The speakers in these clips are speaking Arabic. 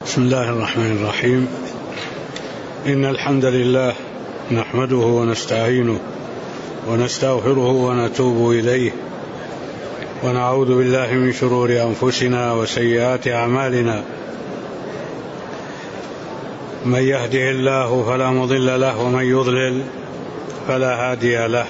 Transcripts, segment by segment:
بسم الله الرحمن الرحيم. إن الحمد لله نحمده ونستعينه ونستغفره ونتوب إليه ونعوذ بالله من شرور أنفسنا وسيئات أعمالنا. من يهده الله فلا مضل له ومن يضلل فلا هادي له.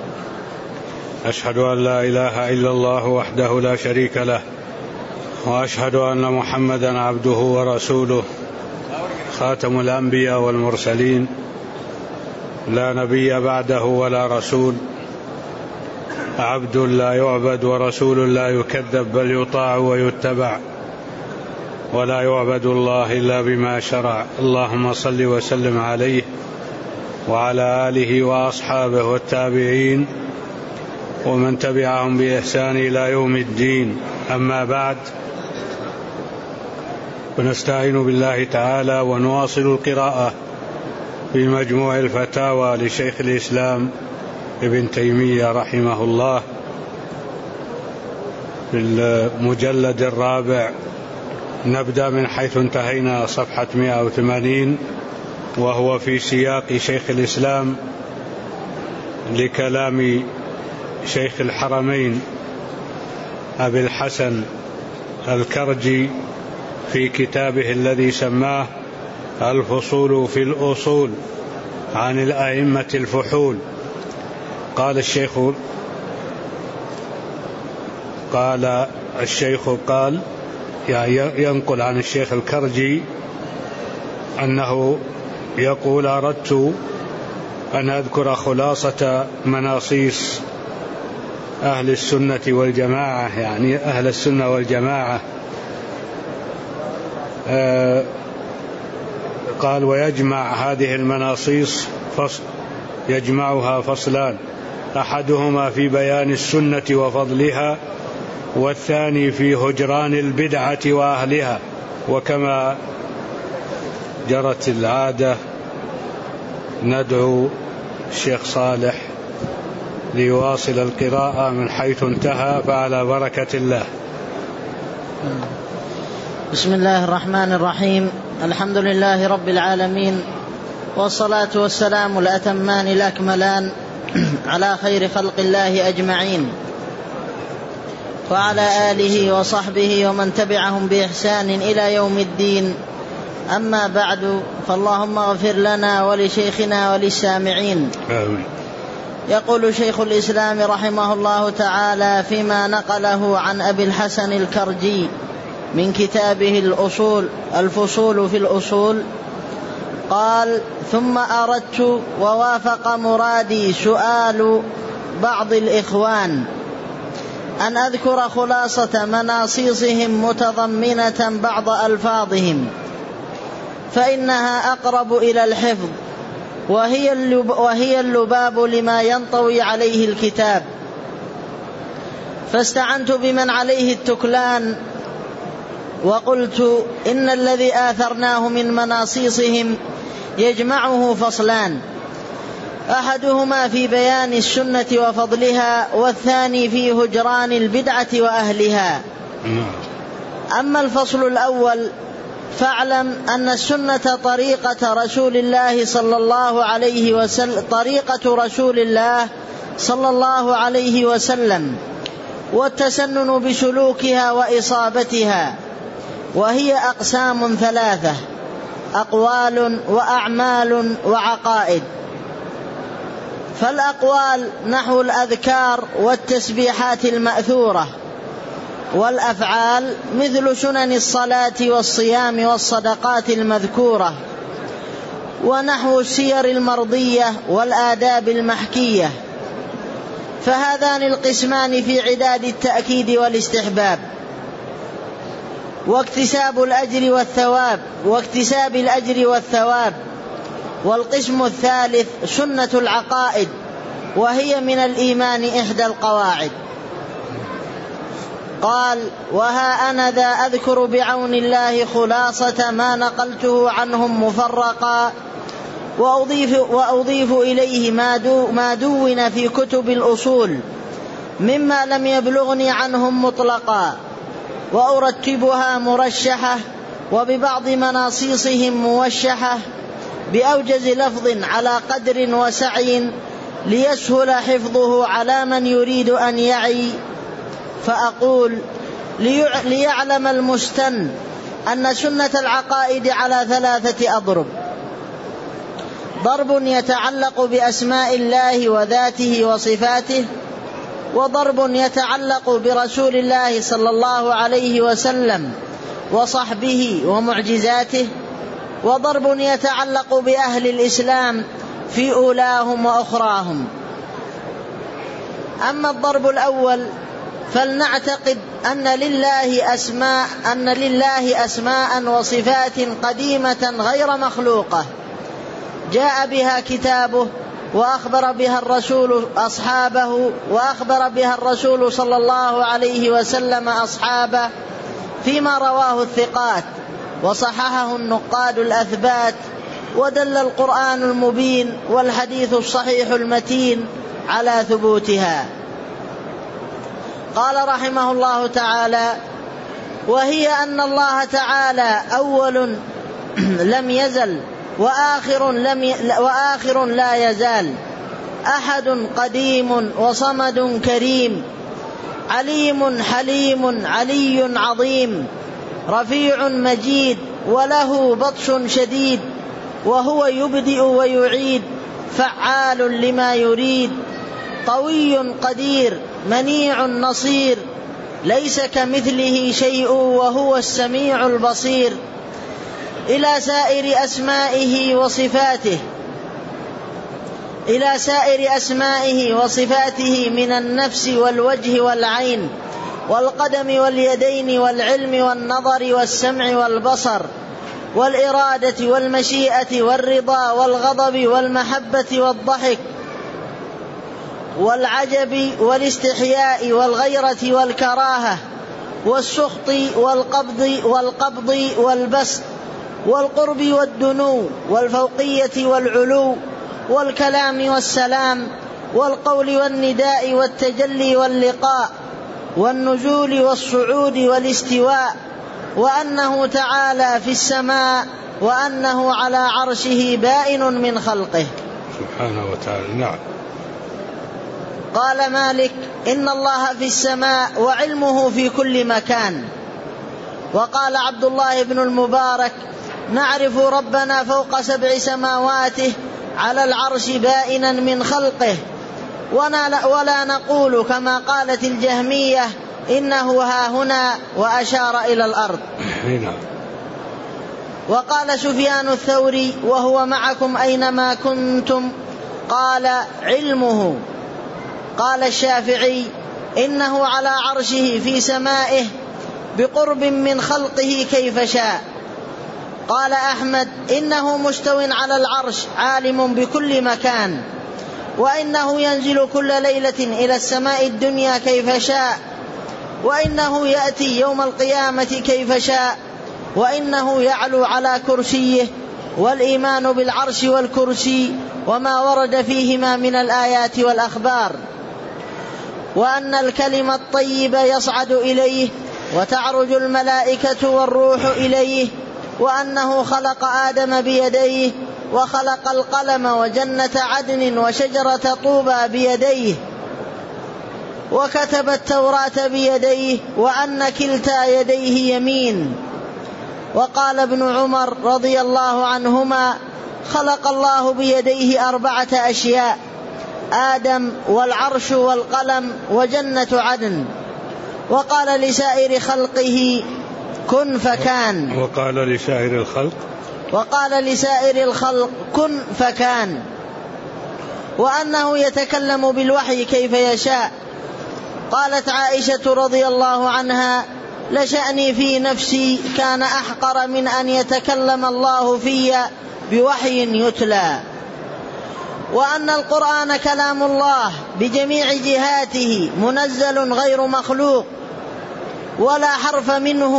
أشهد أن لا إله إلا الله وحده لا شريك له، وأشهد أن محمدا عبده ورسوله خاتم الأنبياء والمرسلين، لا نبي بعده ولا رسول، عبد لا يعبد ورسول لا يكذب، بل يطاع ويتبع، ولا يعبد الله إلا بما شرع. اللهم صل وسلم عليه وعلى آله وأصحابه والتابعين ومن تبعهم بإحسان إلى يوم الدين. أما بعد، ونستعين بالله تعالى ونواصل القراءة في مجموع الفتاوى لشيخ الإسلام ابن تيمية رحمه الله في المجلد الرابع. نبدأ من حيث انتهينا، صفحة 180، وهو في سياق شيخ الإسلام لكلام شيخ الحرمين أبي الحسن الكرجي في كتابه الذي سماه الفصول في الأصول عن الأئمة الفحول. قال الشيخ يعني ينقل عن الشيخ الكرجي أنه يقول: أردت أن أذكر خلاصة مناصيص أهل السنة والجماعة، يعني أهل السنة والجماعة. قال: ويجمع هذه المناصيص يجمعها فصلان: أحدهما في بيان السنة وفضلها، والثاني في هجران البدعة وأهلها. وكما جرت العادة ندعو الشيخ صالح ليواصل القراءة من حيث انتهى، فعلى بركة الله. بسم الله الرحمن الرحيم. الحمد لله رب العالمين، والصلاة والسلام الأتمان الأكملان على خير خلق الله أجمعين، وعلى آله وصحبه ومن تبعهم بإحسان إلى يوم الدين. أما بعد، فاللهم اغفر لنا ولشيخنا وللسامعين. آمين. يقول شيخ الإسلام رحمه الله تعالى فيما نقله عن أبي الحسن الكرجي من كتابه الفصول في الأصول، قال: ثم أردت ووافق مرادي سؤال بعض الإخوان أن أذكر خلاصة مناصيصهم متضمنة بعض ألفاظهم، فإنها أقرب إلى الحفظ، وهي اللباب لما ينطوي عليه الكتاب. فاستعنت بمن عليه التكلان، وقلت: إن الذي آثرناه من مناصيصهم يجمعه فصلان: أحدهما في بيان السنة وفضلها، والثاني في هجران البدعة وأهلها. أما الفصل الأول، فاعلم أن السنة طريقة رسول الله صلى الله عليه وسلم، والتسنن بسلوكها وإصابتها، وهي أقسام ثلاثة: أقوال وأعمال وعقائد. فالأقوال نحو الأذكار والتسبيحات المأثورة، والأفعال مثل سنن الصلاة والصيام والصدقات المذكورة، ونحو السير المرضية والآداب المحكية. فهذان القسمان في عداد التأكيد والاستحباب واكتساب الأجر والثواب. والقسم الثالث سنة العقائد، وهي من الإيمان إحدى القواعد. قال: وها أنا ذا أذكر بعون الله خلاصة ما نقلته عنهم مفرقا، وأضيف إليه ما دون في كتب الأصول مما لم يبلغني عنهم مطلقا، وأرتبها مرشحة وببعض مناصيصهم موشحة بأوجز لفظ على قدر وسعي ليسهل حفظه على من يريد أن يعي. فأقول ليعلم المستن أن سنة العقائد على 3 أضرب: ضرب يتعلق بأسماء الله وذاته وصفاته، وضرب يتعلق برسول الله صلى الله عليه وسلم وصحبه ومعجزاته، وضرب يتعلق بأهل الإسلام في أولاهم وأخراهم. أما الضرب الأول فلنعتقد أن لله أسماء وصفات قديمة غير مخلوقة جاء بها كتابه وأخبر بها الرسول أصحابه، وأخبر بها الرسول صلى الله عليه وسلم أصحابه فيما رواه الثقات وصححه النقاد الأثبات، ودل القرآن المبين والحديث الصحيح المتين على ثبوتها. قال رحمه الله تعالى: وهي أن الله تعالى أول لم يزل، وآخر لا يزال، أحد قديم وصمد كريم، عليم حليم علي عظيم، رفيع مجيد وله بطش شديد، وهو يبدئ ويعيد، فعال لما يريد، قوي قدير، منيع نصير، ليس كمثله شيء وهو السميع البصير. إلى سائر أسمائه وصفاته من النفس والوجه والعين والقدم واليدين والعلم والنظر والسمع والبصر والإرادة والمشيئة والرضا والغضب والمحبة والضحك والعجب والاستحياء والغيرة والكراهة والسخط والقبض والبسط والقرب والدنو والفوقية والعلو والكلام والسلام والقول والنداء والتجلي واللقاء والنزول والصعود والاستواء، وأنه تعالى في السماء، وأنه على عرشه بائن من خلقه سبحانه وتعالى. نعم. قال مالك: إن الله في السماء وعلمه في كل مكان. وقال عبد الله بن المبارك: نعرف ربنا فوق 7 سماواته على العرش بائنا من خلقه، ولا نقول كما قالت الجهمية إنه ها هنا، وأشار إلى الأرض. وقال سفيان الثوري: وهو معكم أينما كنتم، قال: علمه. قال الشافعي: إنه على عرشه في سمائه بقرب من خلقه كيف شاء. قال أحمد: إنه مستو على العرش عالم بكل مكان، وإنه ينزل كل ليلة إلى السماء الدنيا كيف شاء، وإنه يأتي يوم القيامة كيف شاء، وإنه يعلو على كرسيه، والإيمان بالعرش والكرسي وما ورد فيهما من الآيات والأخبار، وأن الكلم الطيب يصعد إليه وتعرج الملائكة والروح إليه، وأنه خلق آدم بيديه، وخلق القلم وجنة عدن وشجرة طوبى بيديه، وكتب التوراة بيديه، وأن كلتا يديه يمين. وقال ابن عمر رضي الله عنهما: خلق الله بيديه 4 أشياء: آدم والعرش والقلم وجنة عدن. وقال لسائر خلقه: كن فكان. وقال لسائر الخلق: كن فكان. وأنه يتكلم بالوحي كيف يشاء. قالت عائشة رضي الله عنها: لشأني في نفسي كان أحقر من أن يتكلم الله في بوحي يتلى. وأن القرآن كلام الله بجميع جهاته منزل غير مخلوق، ولا حرف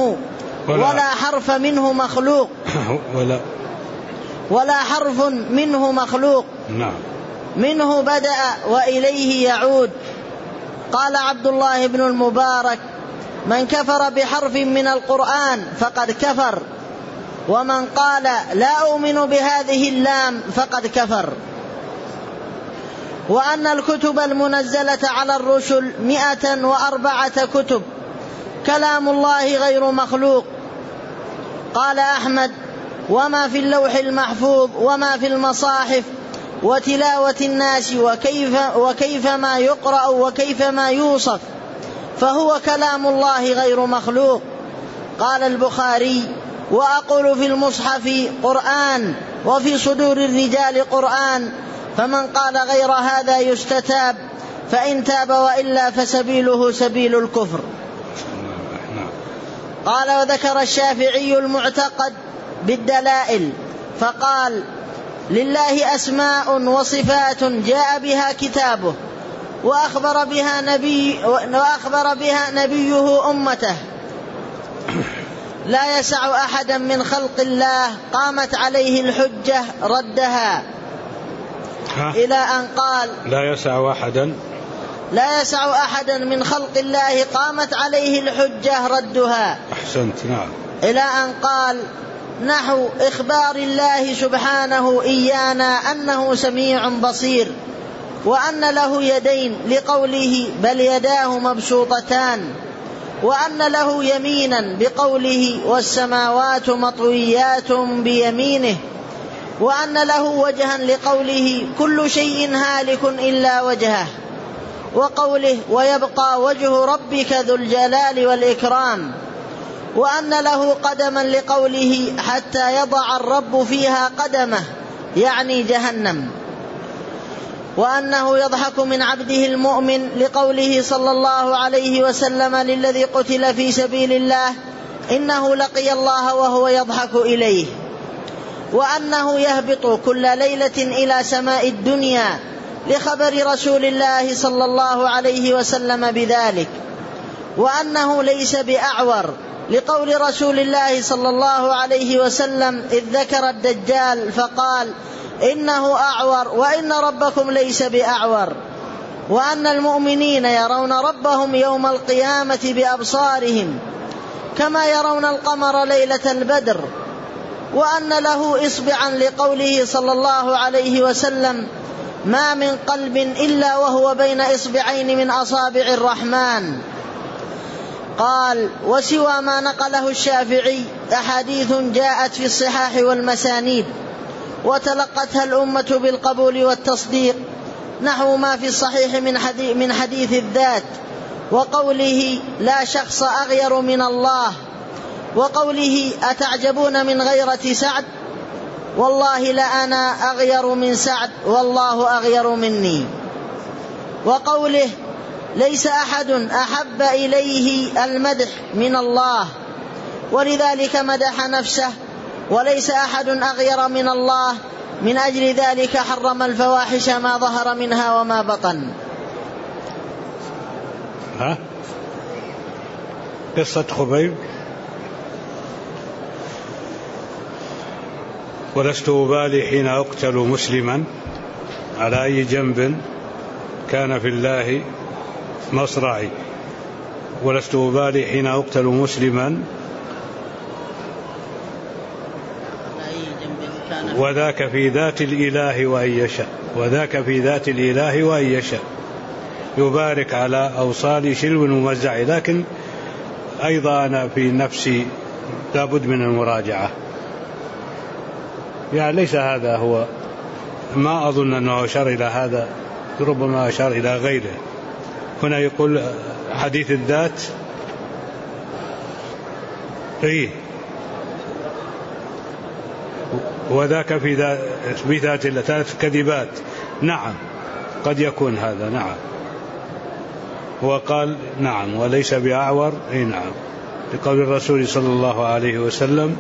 منه مخلوق نعم. منه بدأ وإليه يعود. قال عبد الله بن المبارك: من كفر بحرف من القرآن فقد كفر، ومن قال لا أؤمن بهذه اللام فقد كفر. وأن الكتب المنزلة على الرسل 104 كتب كلام الله غير مخلوق. قال أحمد: وما في اللوح المحفوظ وما في المصاحف وتلاوة الناس وكيف ما يقرأ وكيف ما يوصف فهو كلام الله غير مخلوق. قال البخاري: وأقول في المصحف قرآن وفي صدور الرجال قرآن، فمن قال غير هذا يستتاب، فإن تاب وإلا فسبيله سبيل الكفر. قال: وذكر الشافعي المعتقد بالدلائل فقال: لله أسماء وصفات جاء بها كتابه وأخبر بها نبيه أمته، لا يسع أحدا من خلق الله قامت عليه الحجة ردها، إلى أن قال: لا يسع أحدا من خلق الله قامت عليه الحجة ردها. أحسنت. نعم. إلى أن قال: نحو إخبار الله سبحانه إيانا أنه سميع بصير، وأن له يدين لقوله بل يداه مبسوطتان، وأن له يمينا بقوله والسماوات مطويات بيمينه، وأن له وجها لقوله كل شيء هالك إلا وجهه، وقوله ويبقى وجه ربك ذو الجلال والإكرام، وأن له قدما لقوله حتى يضع الرب فيها قدمه يعني جهنم، وأنه يضحك من عبده المؤمن لقوله صلى الله عليه وسلم للذي قتل في سبيل الله إنه لقي الله وهو يضحك إليه، وأنه يهبط كل ليلة إلى سماء الدنيا لخبر رسول الله صلى الله عليه وسلم بذلك، وأنه ليس بأعور لقول رسول الله صلى الله عليه وسلم إذ ذكر الدجال فقال إنه أعور وإن ربكم ليس بأعور، وأن المؤمنين يرون ربهم يوم القيامة بأبصارهم كما يرون القمر ليلة البدر، وأن له إصبعا لقوله صلى الله عليه وسلم ما من قلب إلا وهو بين إصبعين من أصابع الرحمن. قال: وسوى ما نقله الشافعي أحاديث جاءت في الصحاح والمسانيد وتلقتها الأمة بالقبول والتصديق، نحو ما في الصحيح من حديث الذات، وقوله لا شخص أغير من الله، وقوله أتعجبون من غيرة سعد والله لأنا أغير من سعد والله أغير مني، وقوله ليس أحد أحب إليه المدح من الله ولذلك مدح نفسه، وليس أحد أغير من الله من أجل ذلك حرم الفواحش ما ظهر منها وما بطن. قصة خبيب: ولست أبالي حين أقتل مسلما على أي جنب كان في الله مصرعي، ولست أبالي حين أقتل مسلما وذاك في ذات الإله وأن يشاء، وذاك في ذات الإله وأن يشاء، يبارك على أوصال شلو ومزع، لكن أيضا أنا في نفسي لابد من المراجعة، يعني ليس هذا هو، ما أظن أنه أشار إلى هذا، ربما أشار إلى غيره. هنا يقول حديث الذات وذاك في ذات الثلاث كذبات، نعم قد يكون هذا، نعم. وقال نعم وليس بأعور، نعم، لقول الرسول صلى الله عليه وسلم،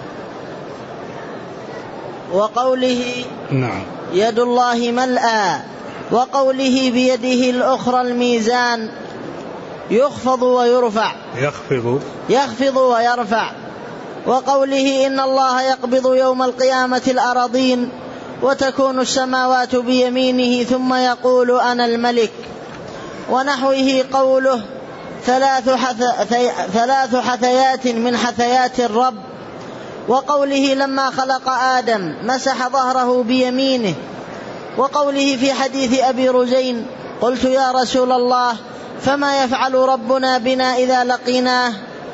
وقوله نعم يد الله ملأى، وقوله بيده الأخرى الميزان يخفض ويرفع، يخفض ويرفع، وقوله إن الله يقبض يوم القيامة الأراضين وتكون السماوات بيمينه ثم يقول أنا الملك، ونحوه قوله ثلاث حثيات من حثيات الرب، وقوله لما خلق آدم مسح ظهره بيمينه، وقوله في حديث أبي رزين قلت يا رسول الله فما يفعل ربنا بنا إذا لقيناه؟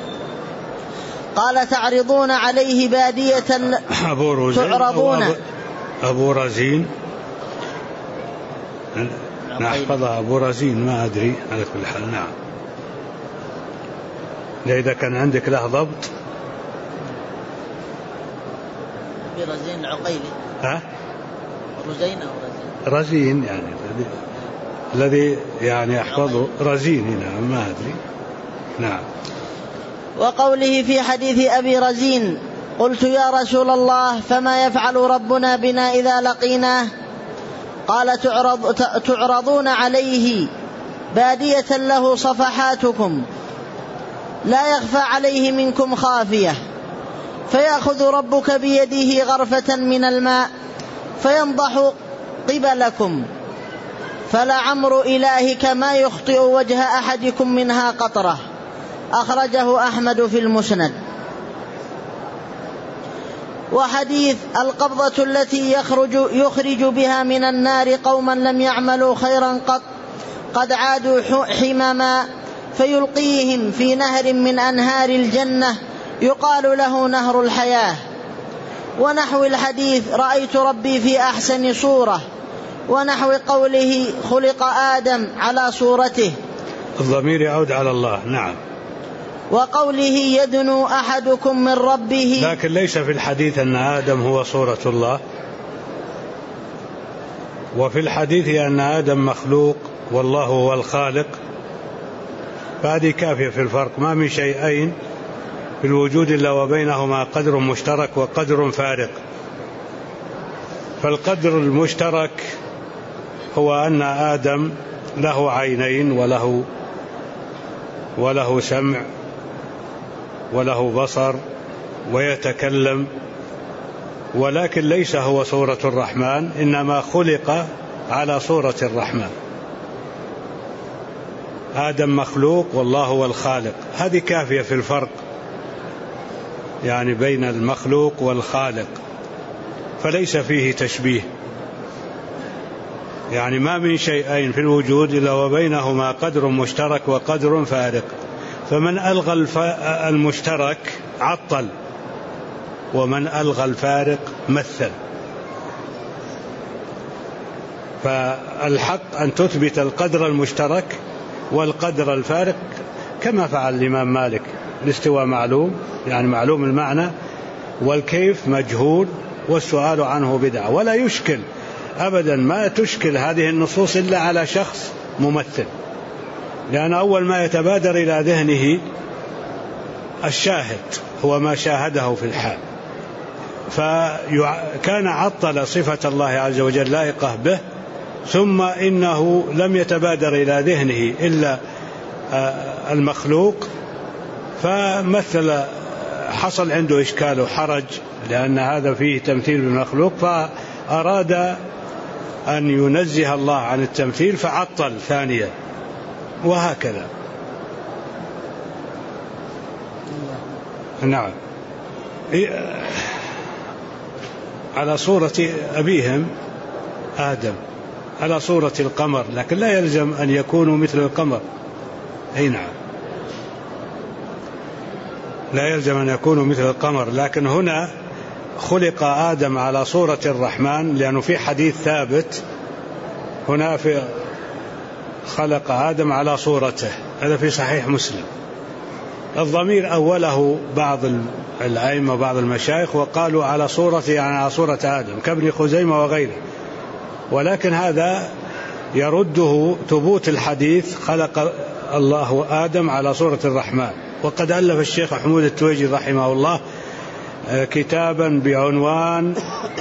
قال تعرضون عليه بادية تعرضون. أبو رزين نحفظها أبو رزين ما أدري على كل حال. نعم، إذا كان عندك له ضبط. أبي رزين العقيلي. ها؟ رزين أو رزين؟ رزين يعني الذي يعني أحفظه رزين هنا ما أدري. نعم. وقوله في حديث أبي رزين قلت يا رسول الله فما يفعل ربنا بنا إذا لقيناه؟ قال تعرضون عليه بادية له صفحاتكم لا يخفى عليه منكم خافية، فيأخذ ربك بيده غرفة من الماء فينضح قبلكم، فلعمر إلهك ما يخطئ وجه أحدكم منها قطرة. أخرجه أحمد في المسند. وحديث القبضة التي يخرج بها من النار قوما لم يعملوا خيرا قد عادوا حمما فيلقيهم في نهر من أنهار الجنة يقال له نهر الحياة. ونحو الحديث رأيت ربي في أحسن صورة، ونحو قوله خلق آدم على صورته، الضمير يعود على الله. نعم. وقوله يدنو أحدكم من ربه، لكن ليس في الحديث أن آدم هو صورة الله، وفي الحديث أن آدم مخلوق والله هو الخالق، فهذه كافية في الفرق. ما من شيئين في الوجود إلا وبينهما قدر مشترك وقدر فارق. فالقدر المشترك هو أن آدم له عينين وله سمع وله بصر ويتكلم، ولكن ليس هو صورة الرحمن، إنما خلق على صورة الرحمن. آدم مخلوق والله هو الخالق، هذه كافية في الفرق يعني بين المخلوق والخالق، فليس فيه تشبيه. يعني ما من شيئين في الوجود إلا وبينهما قدر مشترك وقدر فارق، فمن ألغى المشترك عطل، ومن ألغى الفارق مثل. فالحق أن تثبت القدر المشترك والقدر الفارق كما فعل الإمام مالك. الاستواء معلوم يعني معلوم المعنى، والكيف مجهول، والسؤال عنه بدعة. ولا يشكل أبدا، ما تشكل هذه النصوص إلا على شخص ممثل، لأن أول ما يتبادر إلى ذهنه الشاهد هو ما شاهده في الحال، فكان عطل صفة الله عز وجل لائقة به، ثم إنه لم يتبادر إلى ذهنه إلا المخلوق، فمثل حصل عنده إشكال وحرج، لأن هذا فيه تمثيل بالمخلوق، فأراد أن ينزه الله عن التمثيل فعطل ثانيا، وهكذا. نعم. على صورة أبيهم آدم على صورة القمر، لكن لا يلزم أن يكونوا مثل القمر. أي نعم، لا يلزم أن يكونوا مثل القمر، لكن هنا خلق آدم على صورة الرحمن، لأنه في حديث ثابت هنا في خلق آدم على صورته، هذا في صحيح مسلم. الضمير أوله بعض الأئمة وبعض المشايخ وقالوا على صورته يعني على صورة آدم كابن خزيمة وغيره، ولكن هذا يرده ثبوت الحديث خلق الله آدم على صورة الرحمن. وقد ألف الشيخ حمود التويجي رحمه الله كتابا بعنوان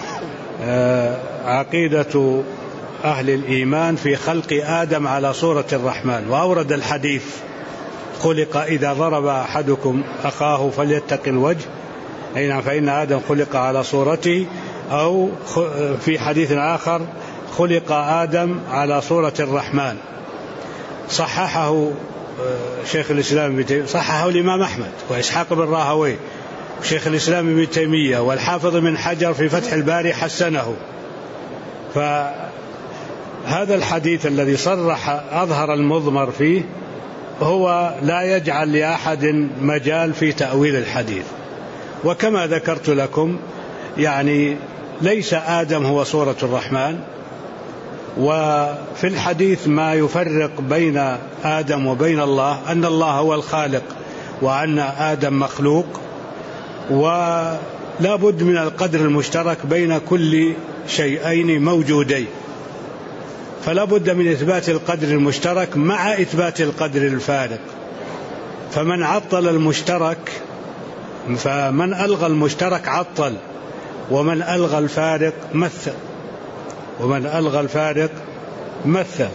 عقيدة أهل الإيمان في خلق آدم على صورة الرحمن، وأورد الحديث خلق إذا ضرب أحدكم أخاه فليتق الوجه، أي نعم، فإن آدم خلق على صورته. أو في حديث آخر خلق آدم على صورة الرحمن، صححه شيخ الإسلام صححه الإمام أحمد وإسحاق بن راهويه شيخ الإسلام ابن تيمية والحافظ بن حجر في فتح الباري حسنه. فهذا الحديث الذي صرح أظهر المضمر فيه هو لا يجعل لأحد مجال في تأويل الحديث. وكما ذكرت لكم يعني ليس آدم هو صورة الرحمن، وفي الحديث ما يفرق بين آدم وبين الله أن الله هو الخالق وأن آدم مخلوق، ولا بد من القدر المشترك بين كل شيئين موجودين، فلا بد من إثبات القدر المشترك مع إثبات القدر الفارق. فمن عطل المشترك فمن ألغى المشترك عطل، ومن ألغى الفارق مثل، ومن ألغى الفارق مثل.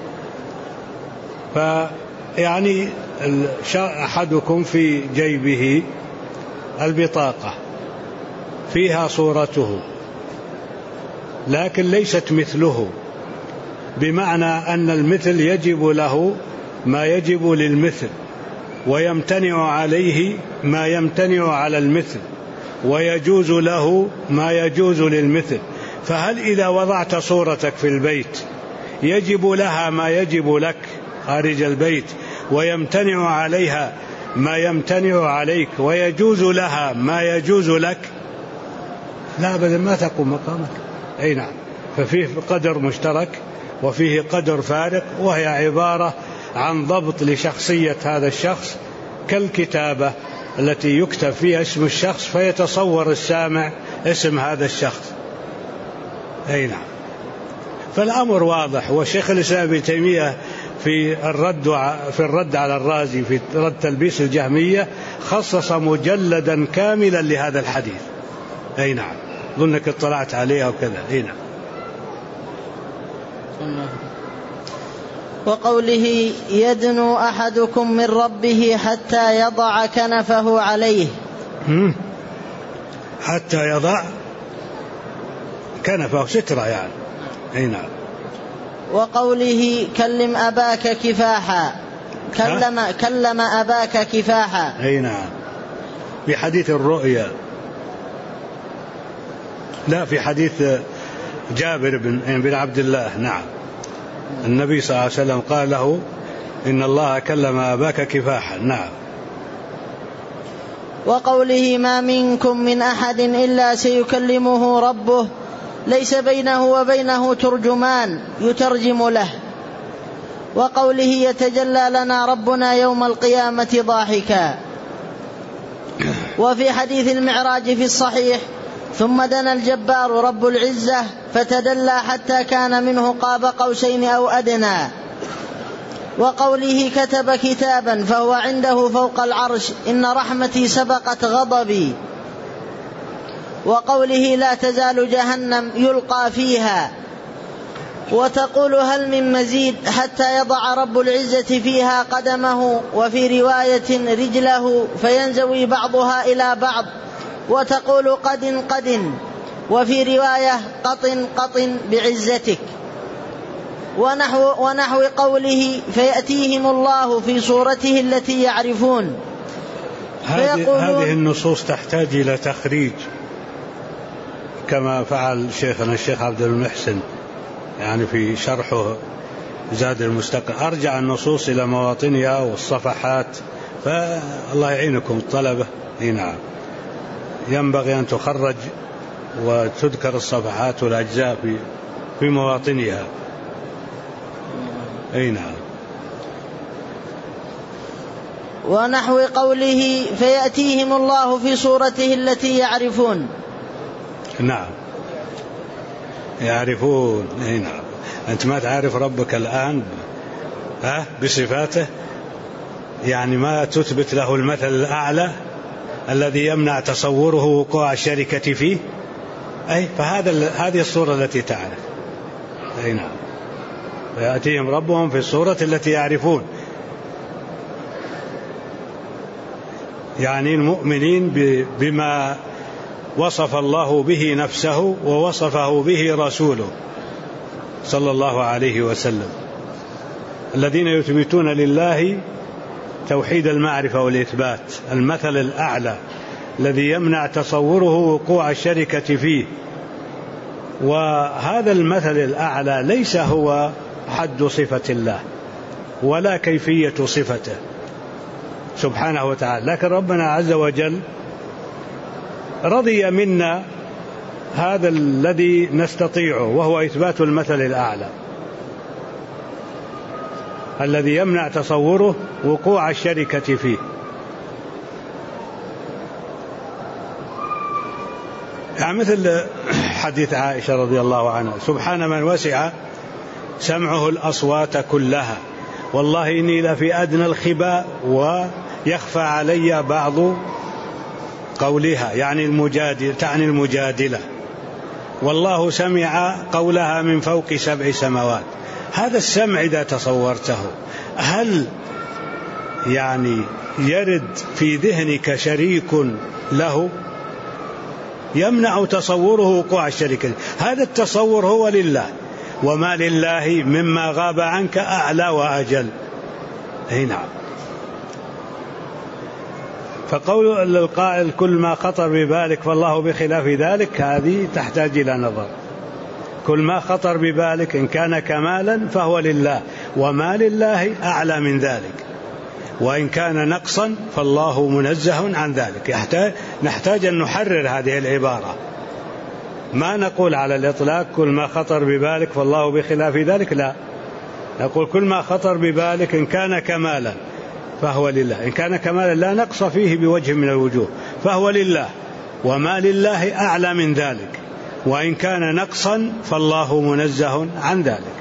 فيعني أحدكم في جيبه البطاقة فيها صورته لكن ليست مثله، بمعنى أن المثل يجب له ما يجب للمثل، ويمتنع عليه ما يمتنع على المثل، ويجوز له ما يجوز للمثل. فهل إذا وضعت صورتك في البيت يجب لها ما يجب لك خارج البيت، ويمتنع عليها ما يمتنع عليك، ويجوز لها ما يجوز لك؟ لا أبدا، ما تقوم مقامك. أي نعم. ففيه قدر مشترك وفيه قدر فارق، وهي عبارة عن ضبط لشخصية هذا الشخص، كالكتابة التي يكتب فيها اسم الشخص فيتصور السامع اسم هذا الشخص. أي نعم. فالأمر واضح. وشيخ الإسلام ابن تيمية في الرد على الرازي في رد تلبيس الجهمية خصص مجلدا كاملا لهذا الحديث. أي نعم، ظنك اطلعت عليها وكذا. أي نعم. وقوله يدنو أحدكم من ربه حتى يضع كنفه عليه، حتى يضع كنفه سترة يعني. أي نعم. وقوله كلم أباك كفاحا، كلم أباك كفاحا. أي نعم. في حديث الرؤيا، لا في حديث جابر بن عبد الله. نعم. النبي صلى الله عليه وسلم قال له إن الله كلم أباك كفاحا. نعم. وقوله ما منكم من أحد إلا سيكلمه ربه ليس بينه وبينه ترجمان يترجم له. وقوله يتجلى لنا ربنا يوم القيامة ضاحكا. وفي حديث المعراج في الصحيح ثم دنا الجبار رب العزة فتدلى حتى كان منه قاب قوسين أو أدنى. وقوله كتب كتابا فهو عنده فوق العرش إن رحمتي سبقت غضبي. وقوله لا تزال جهنم يلقى فيها وتقول هل من مزيد حتى يضع رب العزة فيها قدمه، وفي رواية رجله فينزوي بعضها إلى بعض وتقول قد قد، وفي رواية قط بعزتك. ونحو قوله فيأتيهم الله في صورته التي يعرفون. هذه النصوص تحتاج إلى تخريج كما فعل شيخنا الشيخ عبد المحسن يعني في شرحه زاد المستقنع، أرجع النصوص إلى مواطنها والصفحات، فالله يعينكم الطلبة. نعم. ينبغي أن تخرج وتذكر الصفحات والأجزاء في مواطنها. أي نعم. ونحو قوله فيأتيهم الله في صورته التي يعرفون. نعم. يعرفون. أي نعم. أنت ما تعرف ربك الآن بصفاته، يعني ما تثبت له المثل الأعلى الذي يمنع تصوره وقوع الشركة فيه. أي هذه الصورة التي تعرف. أي نعم. فيأتيهم ربهم في الصورة التي يعرفون، يعني المؤمنين بما وصف الله به نفسه ووصفه به رسوله صلى الله عليه وسلم، الذين يثبتون لله توحيد المعرفة والإثبات، المثل الأعلى الذي يمنع تصوره وقوع الشركة فيه. وهذا المثل الأعلى ليس هو حد صفة الله ولا كيفية صفته سبحانه وتعالى، لكن ربنا عز وجل رضي منا هذا الذي نستطيعه، وهو إثبات المثل الأعلى الذي يمنع تصوره وقوع الشركة فيه. يعني مثل حديث عائشة رضي الله عنها: سبحان من وسع سمعه الأصوات كلها، والله إني لفي أدنى الخباء ويخفى علي بعض قولها، يعني تعني المجادلة، والله سمع قولها من فوق 7 سماوات. هذا السمع إذا تصورته، هل يعني يرد في ذهنك شريك له يمنع تصوره وقوع الشركة؟ هذا التصور هو لله، وما لله مما غاب عنك أعلى وأجل. نعم. فقول القائل كل ما خطر ببالك فالله بخلاف ذلك، هذه تحتاج إلى نظر. كل ما خطر ببالك إن كان كمالا فهو لله، وما لله أعلى من ذلك، وإن كان نقصا فالله منزه عن ذلك. نحتاج أن نحرر هذه العبارة، ما نقول على الإطلاق كل ما خطر ببالك فالله بخلاف ذلك، لا، نقول كل ما خطر ببالك إن كان كمالا فهو لله، إن كان كمالا لا نقص فيه بوجه من الوجوه فهو لله، وما لله أعلى من ذلك، وإن كان نقصا فالله منزه عن ذلك.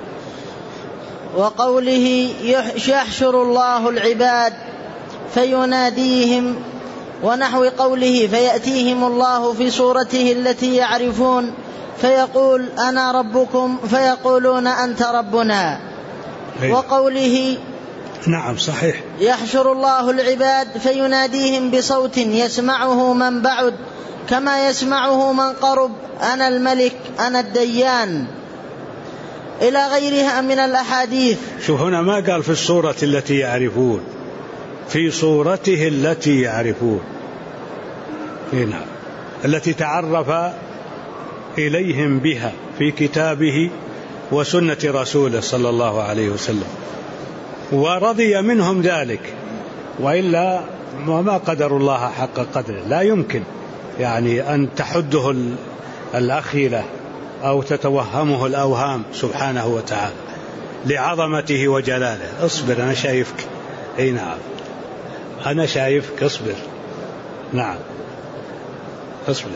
وقوله يحشر الله العباد فيناديهم، ونحو قوله فيأتيهم الله في صورته التي يعرفون فيقول أنا ربكم فيقولون أنت ربنا. وقوله نعم صحيح يحشر الله العباد فيناديهم بصوت يسمعه من بعد كما يسمعه من قرب أنا الملك أنا الديان، إلى غيرها من الأحاديث. شوف هنا ما قال في الصورة التي يعرفون، في صورته التي يعرفون، هنا التي تعرف إليهم بها في كتابه وسنة رسوله صلى الله عليه وسلم، ورضي منهم ذلك، وإلا ما قدر الله حق قدره. لا يمكن يعني أن تحده الأخيلة أو تتوهمه الأوهام سبحانه وتعالى لعظمته وجلاله. اصبر أنا شايفك، أي نعم أنا شايفك، اصبر، نعم اصبر.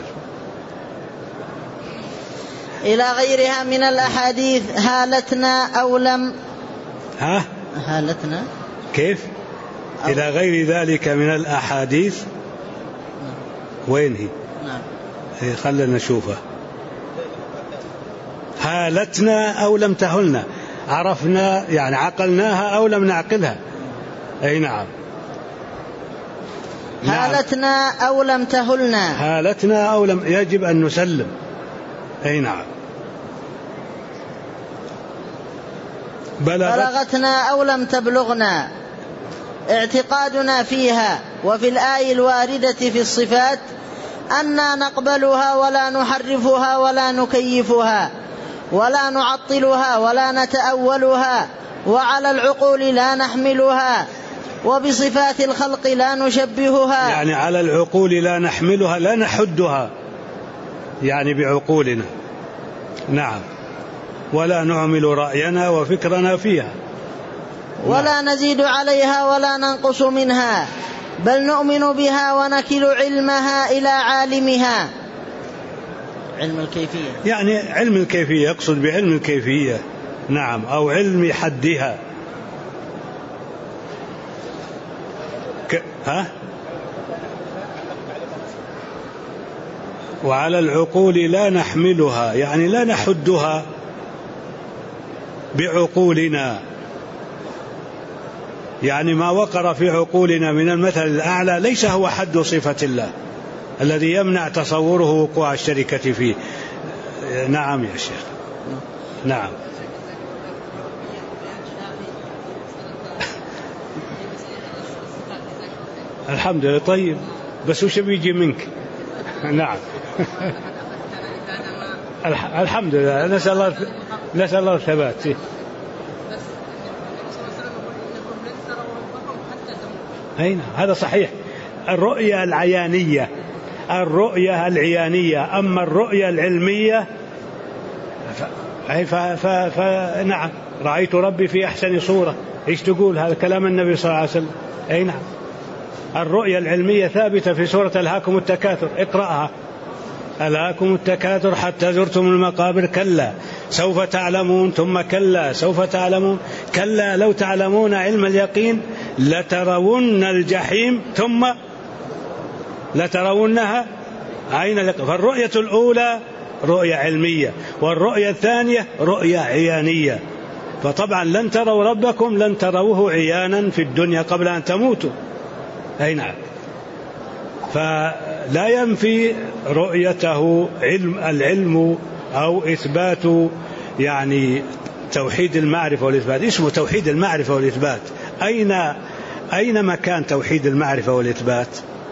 إلى غيرها من الأحاديث هالتنا أو لم هالتنا كيف إلى غير ذلك من الأحاديث. وين هي؟ نعم خلنا نشوفها. هالتنا أو لم تهلنا، عرفنا يعني عقلناها أو لم نعقلها. أي نعم هالتنا أو لم تهلنا، هالتنا أو لم، يجب أن نسلم. أي نعم بلغتنا أو لم تبلغنا، اعتقادنا فيها. وفي الآية الواردة في الصفات أننا نقبلها ولا نحرفها ولا نكيفها ولا نعطلها ولا نتأولها، وعلى العقول لا نحملها، وبصفات الخلق لا نشبهها. يعني على العقول لا نحملها، لا نحدها يعني بعقولنا، نعم، ولا نعمل رأينا وفكرنا فيها، ولا نزيد عليها ولا ننقص منها، بل نؤمن بها ونكل علمها إلى عالمها. علم الكيفية، يعني علم الكيفية، يقصد بعلم الكيفية نعم، أو علم حدها. وعلى العقول لا نحملها، يعني لا نحدها بعقولنا، يعني ما وقر في عقولنا من المثل الأعلى ليس هو حد صفة الله الذي يمنع تصوره وقوع الشركة فيه. نعم يا شيخ، نعم. الحمد لله. طيب بس وش بيجي منك؟ نعم. الحمد لله، نسأل الله الثبات. أين هذا صحيح، الرؤية العيانية، الرؤية العيانية، أما الرؤية العلمية فنعم، رأيت ربي في أحسن صورة. إيش تقول؟ هذا كلام النبي صلى الله عليه وسلم. أي نعم، الرؤية العلمية ثابتة في سورة ألهاكم التكاثر، اقرأها. ألهاكم التكاثر حتى زرتم المقابر، كلا سوف تعلمون، ثم كلا سوف تعلمون، كلا لو تعلمون علم اليقين لترون الجحيم ثم لترونها عين اليقين. فالرؤية الأولى رؤية علمية، والرؤية الثانية رؤية عيانية. فطبعا لن تروا ربكم، لن تروه عيانا في الدنيا قبل أن تموتوا. أي نعم. فلا ينفي رؤيته العلم أو إثبات يعني توحيد المعرفة والإثبات. اسمه توحيد المعرفة والإثبات. أين مكان توحيد المعرفة والإثبات؟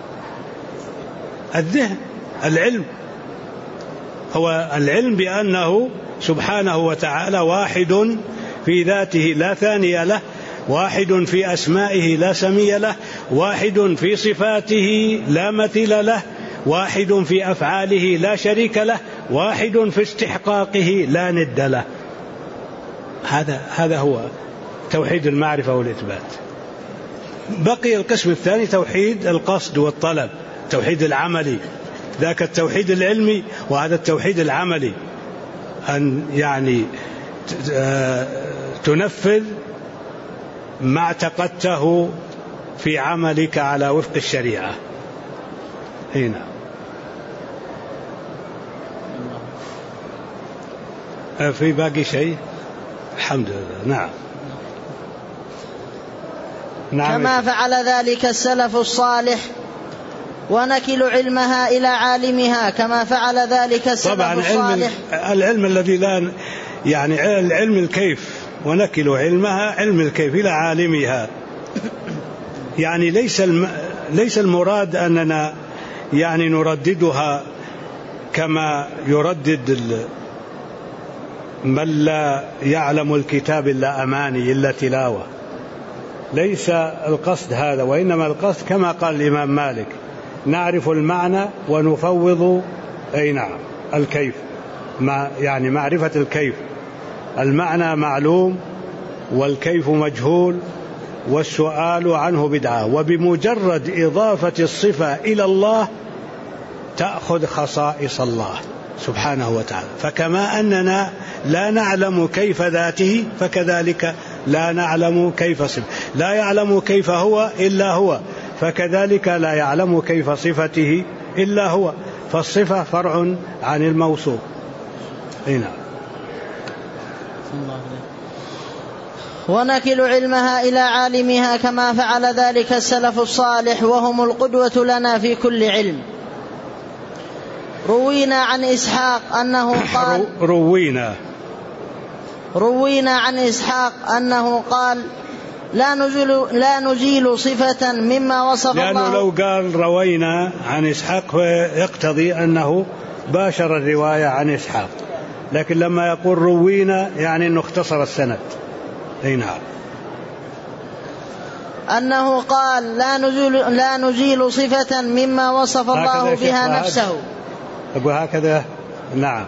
الذهن، العلم. هو العلم بأنه سبحانه وتعالى واحد في ذاته لا ثاني له، واحد في أسمائه لا سمي له، واحد في صفاته لا مثيل له، واحد في أفعاله لا شريك له، واحد في استحقاقه لا ند له. هذا هو توحيد المعرفة والإثبات. بقي القسم الثاني توحيد القصد والطلب، توحيد العملي. ذاك التوحيد العلمي وهذا التوحيد العملي، أن يعني تنفذ ما اعتقدته في عملك على وفق الشريعة. هنا في باقي شيء؟ الحمد لله. نعم. كما فعل ذلك السلف الصالح ونكل علمها إلى عالمها، كما فعل ذلك السلف طبعا الصالح. العلم الذي لا يعني العلم الكيف، ونكل علمها علم الكيف إلى عالمها. يعني ليس المراد أننا يعني نرددها كما يردد من لا يعلم الكتاب إلا أماني إلا تلاوة. ليس القصد هذا، وإنما القصد كما قال الإمام مالك: نعرف المعنى ونفوض أي نعم الكيف، يعني معرفة الكيف. المعنى معلوم والكيف مجهول والسؤال عنه بدعة، وبمجرد إضافة الصفة إلى الله تأخذ خصائص الله سبحانه وتعالى. فكما أننا لا نعلم كيف ذاته فكذلك لا نعلم كيف صفته، لا يعلم كيف هو إلا هو، فكذلك لا يعلم كيف صفته إلا هو. فالصفة فرع عن الموصوف. هنا ونكل علمها إلى عالمها كما فعل ذلك السلف الصالح وهم القدوة لنا في كل علم. روينا عن إسحاق أنه قال روينا عن إسحاق أنه قال: لا نزيل صفة مما وصف الله. لأنه لو قال روينا عن إسحاق فيقتضي أنه باشر الرواية عن إسحاق، لكن لما يقول روينا يعني أنه اختصر السند. أي نعم. أنه قال: لا نزيل صفة مما وصف الله بها نفسه. أقول هكذا. نعم.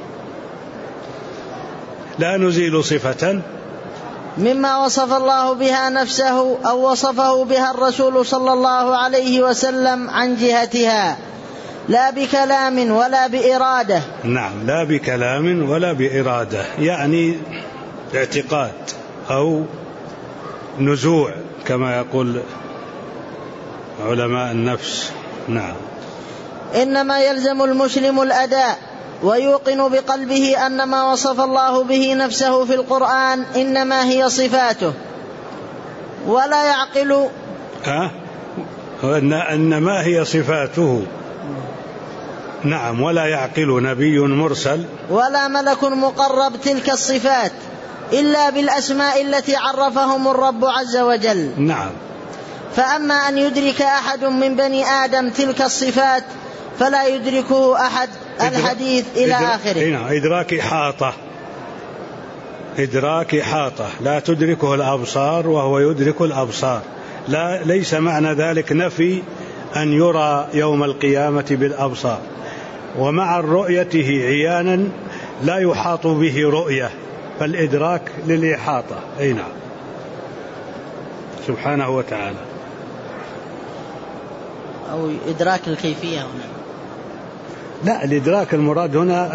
لا نزيل صفة مما وصف الله بها نفسه أو وصفه بها الرسول صلى الله عليه وسلم عن جهتها، لا بكلام ولا بإرادة. نعم، لا بكلام ولا بإرادة، يعني اعتقاد أو نزوع كما يقول علماء النفس. نعم. إنما يلزم المسلم الأداء ويوقن بقلبه أن ما وصف الله به نفسه في القرآن إنما هي صفاته، ولا يعقل إنما هي صفاته. نعم. ولا يعقل نبي مرسل ولا ملك مقرب تلك الصفات إلا بالأسماء التي عرفهم الرب عز وجل. نعم. فأما أن يدرك أحد من بني آدم تلك الصفات فلا يدركه أحد. الحديث إلى آخره. إدراك إحاطة لا تدركه الأبصار وهو يدرك الأبصار. ليس معنى ذلك نفي أن يرى يوم القيامة بالأبصار، ومع رؤيته عيانا لا يحاط به رؤية، فالإدراك للإحاطة. نعم، سبحانه وتعالى. أو إدراك الكيفية هنا. لا، الإدراك المراد هنا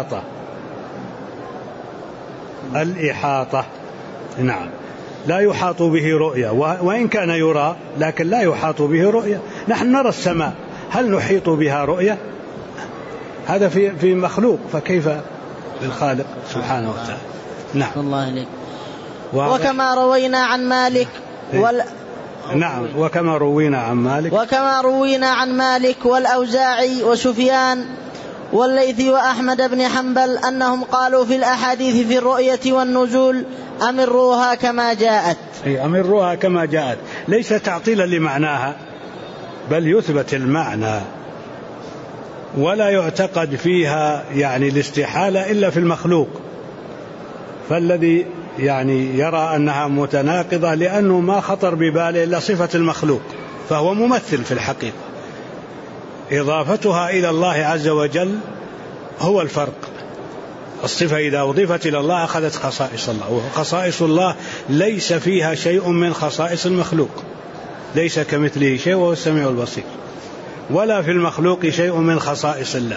الإحاطة. نعم، لا يحاط به رؤية، وإن كان يرى لكن لا يحاط به رؤية. نحن نرى السماء، هل نحيط بها رؤية؟ هذا في مخلوق، فكيف بالخالق سبحانه وتعالى. نعم. الله عليك. وكما روينا عن مالك نعم، وكما روينا عن مالك والأوزاعي وسفيان والليث وأحمد بن حنبل أنهم قالوا في الأحاديث في الرؤية والنزول أمروها كما جاءت. أمروها كما جاءت، ليس تعطيلا لمعناها، بل يثبت المعنى، ولا يعتقد فيها يعني الاستحالة إلا في المخلوق. فالذي يعني يرى أنها متناقضة لأنه ما خطر بباله إلا صفة المخلوق، فهو ممثل في الحقيقة. إضافتها إلى الله عز وجل هو الفرق. الصفة إذا أضيفت إلى الله أخذت خصائص الله، وخصائص الله ليس فيها شيء من خصائص المخلوق، ليس كمثله شيء وهو السميع البصير، ولا في المخلوق شيء من خصائص الله.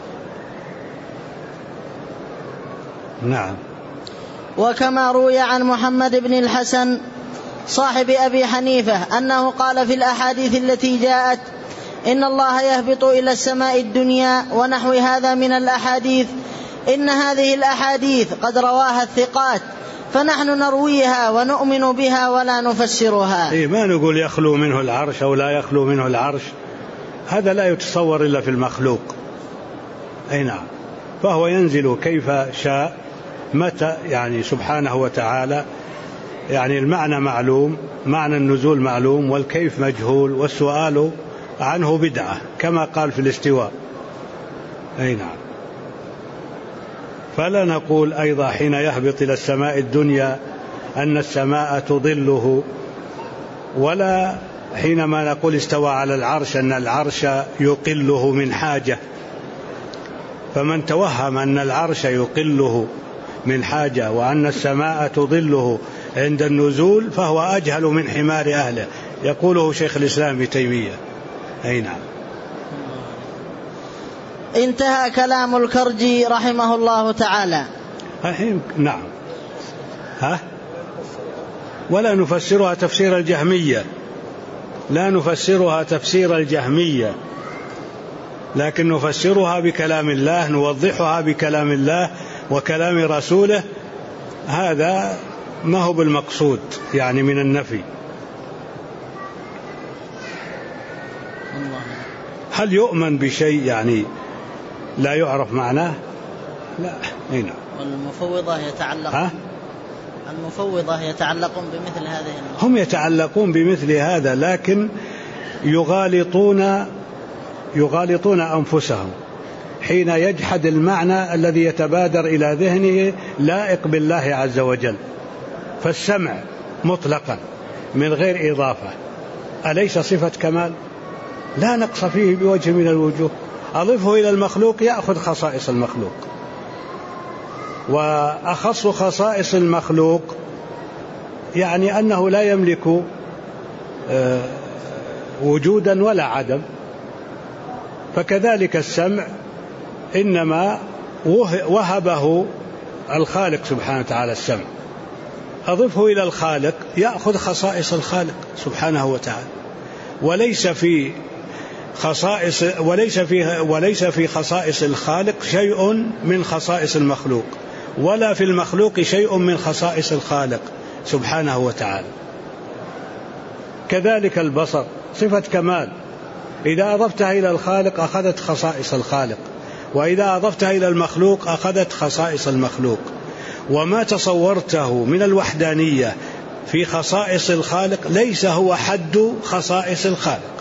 نعم. وكما روي عن محمد بن الحسن صاحب أبي حنيفة أنه قال في الأحاديث التي جاءت إن الله يهبط إلى السماء الدنيا ونحو هذا من الأحاديث، إن هذه الأحاديث قد رواها الثقات، فنحن نرويها ونؤمن بها ولا نفسرها. ما نقول يخلو منه العرش أو لا يخلو منه العرش، هذا لا يتصور إلا في المخلوق. نعم، فهو ينزل كيف شاء متى، يعني سبحانه وتعالى. يعني المعنى معلوم، معنى النزول معلوم، والكيف مجهول، والسؤال عنه بدعة، كما قال في الاستواء. نعم. فلا نقول أيضا حين يهبط إلى السماء الدنيا أن السماء تظله، ولا حينما نقول استوى على العرش أن العرش يقله من حاجة. فمن توهم أن العرش يقله من حاجة وأن السماء تظله عند النزول فهو أجهل من حمار أهله، يقوله شيخ الإسلام ابن تيمية. نعم. انتهى كلام الكرجي رحمه الله تعالى. نعم. ولا نفسرها تفسير الجهمية، لا نفسرها تفسير الجهمية، لكن نفسرها بكلام الله، نوضحها بكلام الله وكلام رسوله. هذا ما هو بالمقصود يعني من النفي. هل يؤمن بشيء يعني لا يعرف معناه؟ لا. هنا المفوضة يتعلقون بمثل هذه هم يتعلقون بمثل هذا، لكن يغالطون أنفسهم حين يجحد المعنى الذي يتبادر إلى ذهنه لائق بالله عز وجل. فالسمع مطلقا من غير إضافة أليس صفة كمال؟ لا نقص فيه بوجه من الوجوه. أضفه إلى المخلوق يأخذ خصائص المخلوق، وأخص خصائص المخلوق يعني أنه لا يملك وجودا ولا عدم. فكذلك السمع إنما وهبه الخالق سبحانه وتعالى السمع، أضفه إلى الخالق يأخذ خصائص الخالق سبحانه وتعالى، وليس في خصائص الخالق شيء من خصائص المخلوق، ولا في المخلوق شيء من خصائص الخالق سبحانه وتعالى. كذلك البصر صفة كمال، إذا أضفتها إلى الخالق أخذت خصائص الخالق، وإذا أضفتها إلى المخلوق أخذت خصائص المخلوق. وما تصورته من الوحدانية في خصائص الخالق ليس هو حد خصائص الخالق.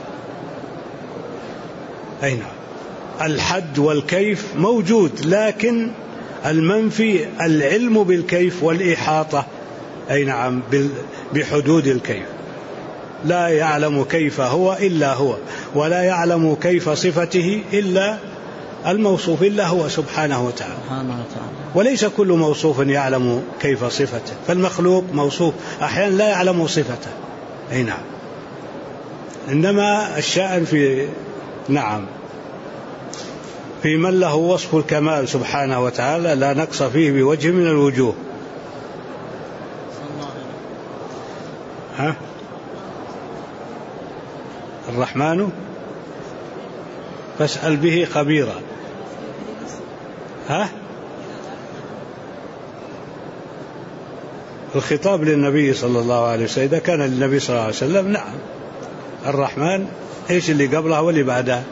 أي نعم، الحد والكيف موجود، لكن المنفي العلم بالكيف والإحاطة أي نعم بحدود الكيف. لا يعلم كيف هو إلا هو، ولا يعلم كيف صفته إلا الموصوف إلا هو سبحانه وتعالى. وليس كل موصوف يعلم كيف صفته، فالمخلوق موصوف أحيانا لا يعلم صفته. أي نعم، إنما الشأن في نعم في من له وصف الكمال سبحانه وتعالى لا نقص فيه بوجه من الوجوه. الرحمن فاسأل به خبيرا. الخطاب للنبي صلى الله عليه وسلم، إذا كان للنبي صلى الله عليه وسلم نعم. الرحمن إيش اللي قبلها واللي بعدها؟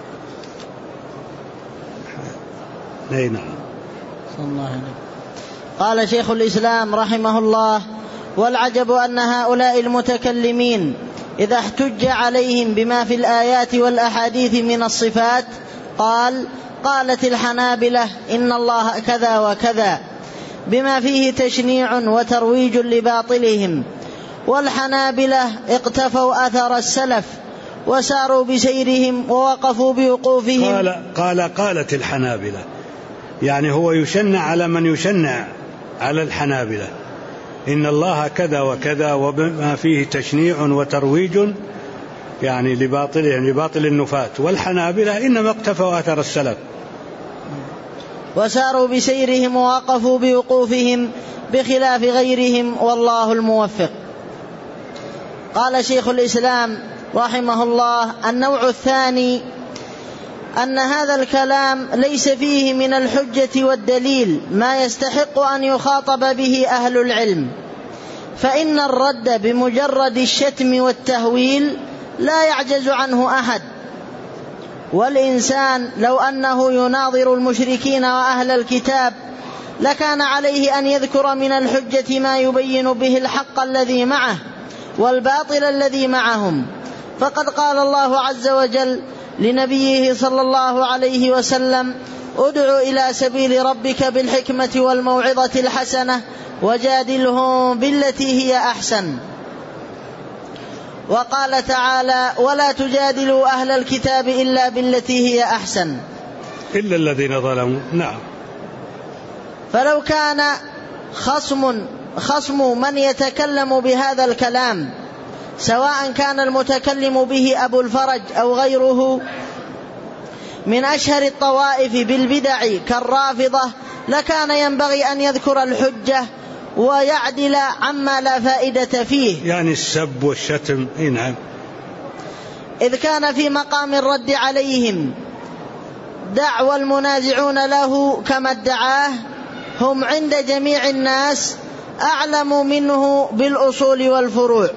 أي نعم. قال شيخ الإسلام رحمه الله: والعجب أن هؤلاء المتكلمين إذا احتج عليهم بما في الآيات والأحاديث من الصفات قالت الحنابلة إن الله كذا وكذا، بما فيه تشنيع وترويج لباطلهم. والحنابلة اقتفوا أثر السلف وساروا بسيرهم ووقفوا بوقوفهم. قالت الحنابلة، يعني هو يشنع على من يشنع على الحنابلة، إن الله كذا وكذا وبما فيه تشنيع وترويج يعني لباطلهم لباطل النفاة. والحنابلة إنما اقتفوا أثر السلف وساروا بسيرهم ووقفوا بوقوفهم بخلاف غيرهم، والله الموفق. قال شيخ الإسلام رحمه الله: النوع الثاني أن هذا الكلام ليس فيه من الحجة والدليل ما يستحق أن يخاطب به أهل العلم، فإن الرد بمجرد الشتم والتهويل لا يعجز عنه أحد. والإنسان لو أنه يناظر المشركين وأهل الكتاب لكان عليه أن يذكر من الحجة ما يبين به الحق الذي معه والباطل الذي معهم. فقد قال الله عز وجل لنبيه صلى الله عليه وسلم: ادع إلى سبيل ربك بالحكمة والموعظة الحسنة وجادلهم بالتي هي أحسن. وقال تعالى: ولا تجادلوا أهل الكتاب إلا بالتي هي أحسن إلا الذين ظلموا. نعم. فلو كان خصم من يتكلم بهذا الكلام، سواء كان المتكلم به أبو الفرج أو غيره من أشهر الطوائف بالبدع كالرافضة، لكان ينبغي أن يذكر الحجة ويعدل عما لا فائدة فيه، يعني السب والشتم. نعم. إذ كان في مقام الرد عليهم دعوى المنازعون له كما ادعاه هم عند جميع الناس أعلم منه بالأصول والفروع،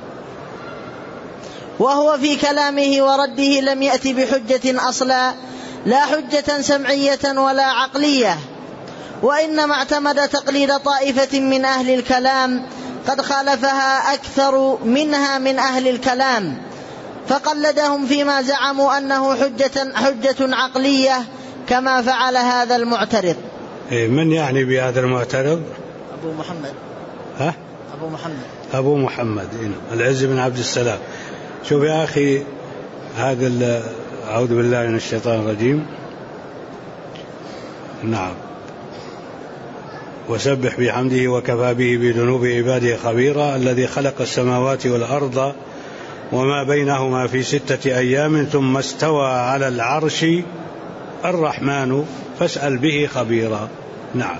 وهو في كلامه ورده لم يأتي بحجة أصلا، لا حجة سمعية ولا عقلية، وإنما اعتمد تقليد طائفة من أهل الكلام قد خالفها أكثر منها من أهل الكلام، فقلدهم فيما زعموا أنه حجة عقلية كما فعل هذا المعترض. من يعني بهذا المعترض؟ أبو محمد. أبو محمد العز بن عبد السلام. شوف يا أخي، هذا أعوذ بالله من الشيطان الرجيم. نعم. وسبح بحمده وكفى به بذنوب عباده خبيرا، الذي خلق السماوات والأرض وما بينهما في 6 أيام ثم استوى على العرش الرحمن فاسأل به خبيرا. نعم.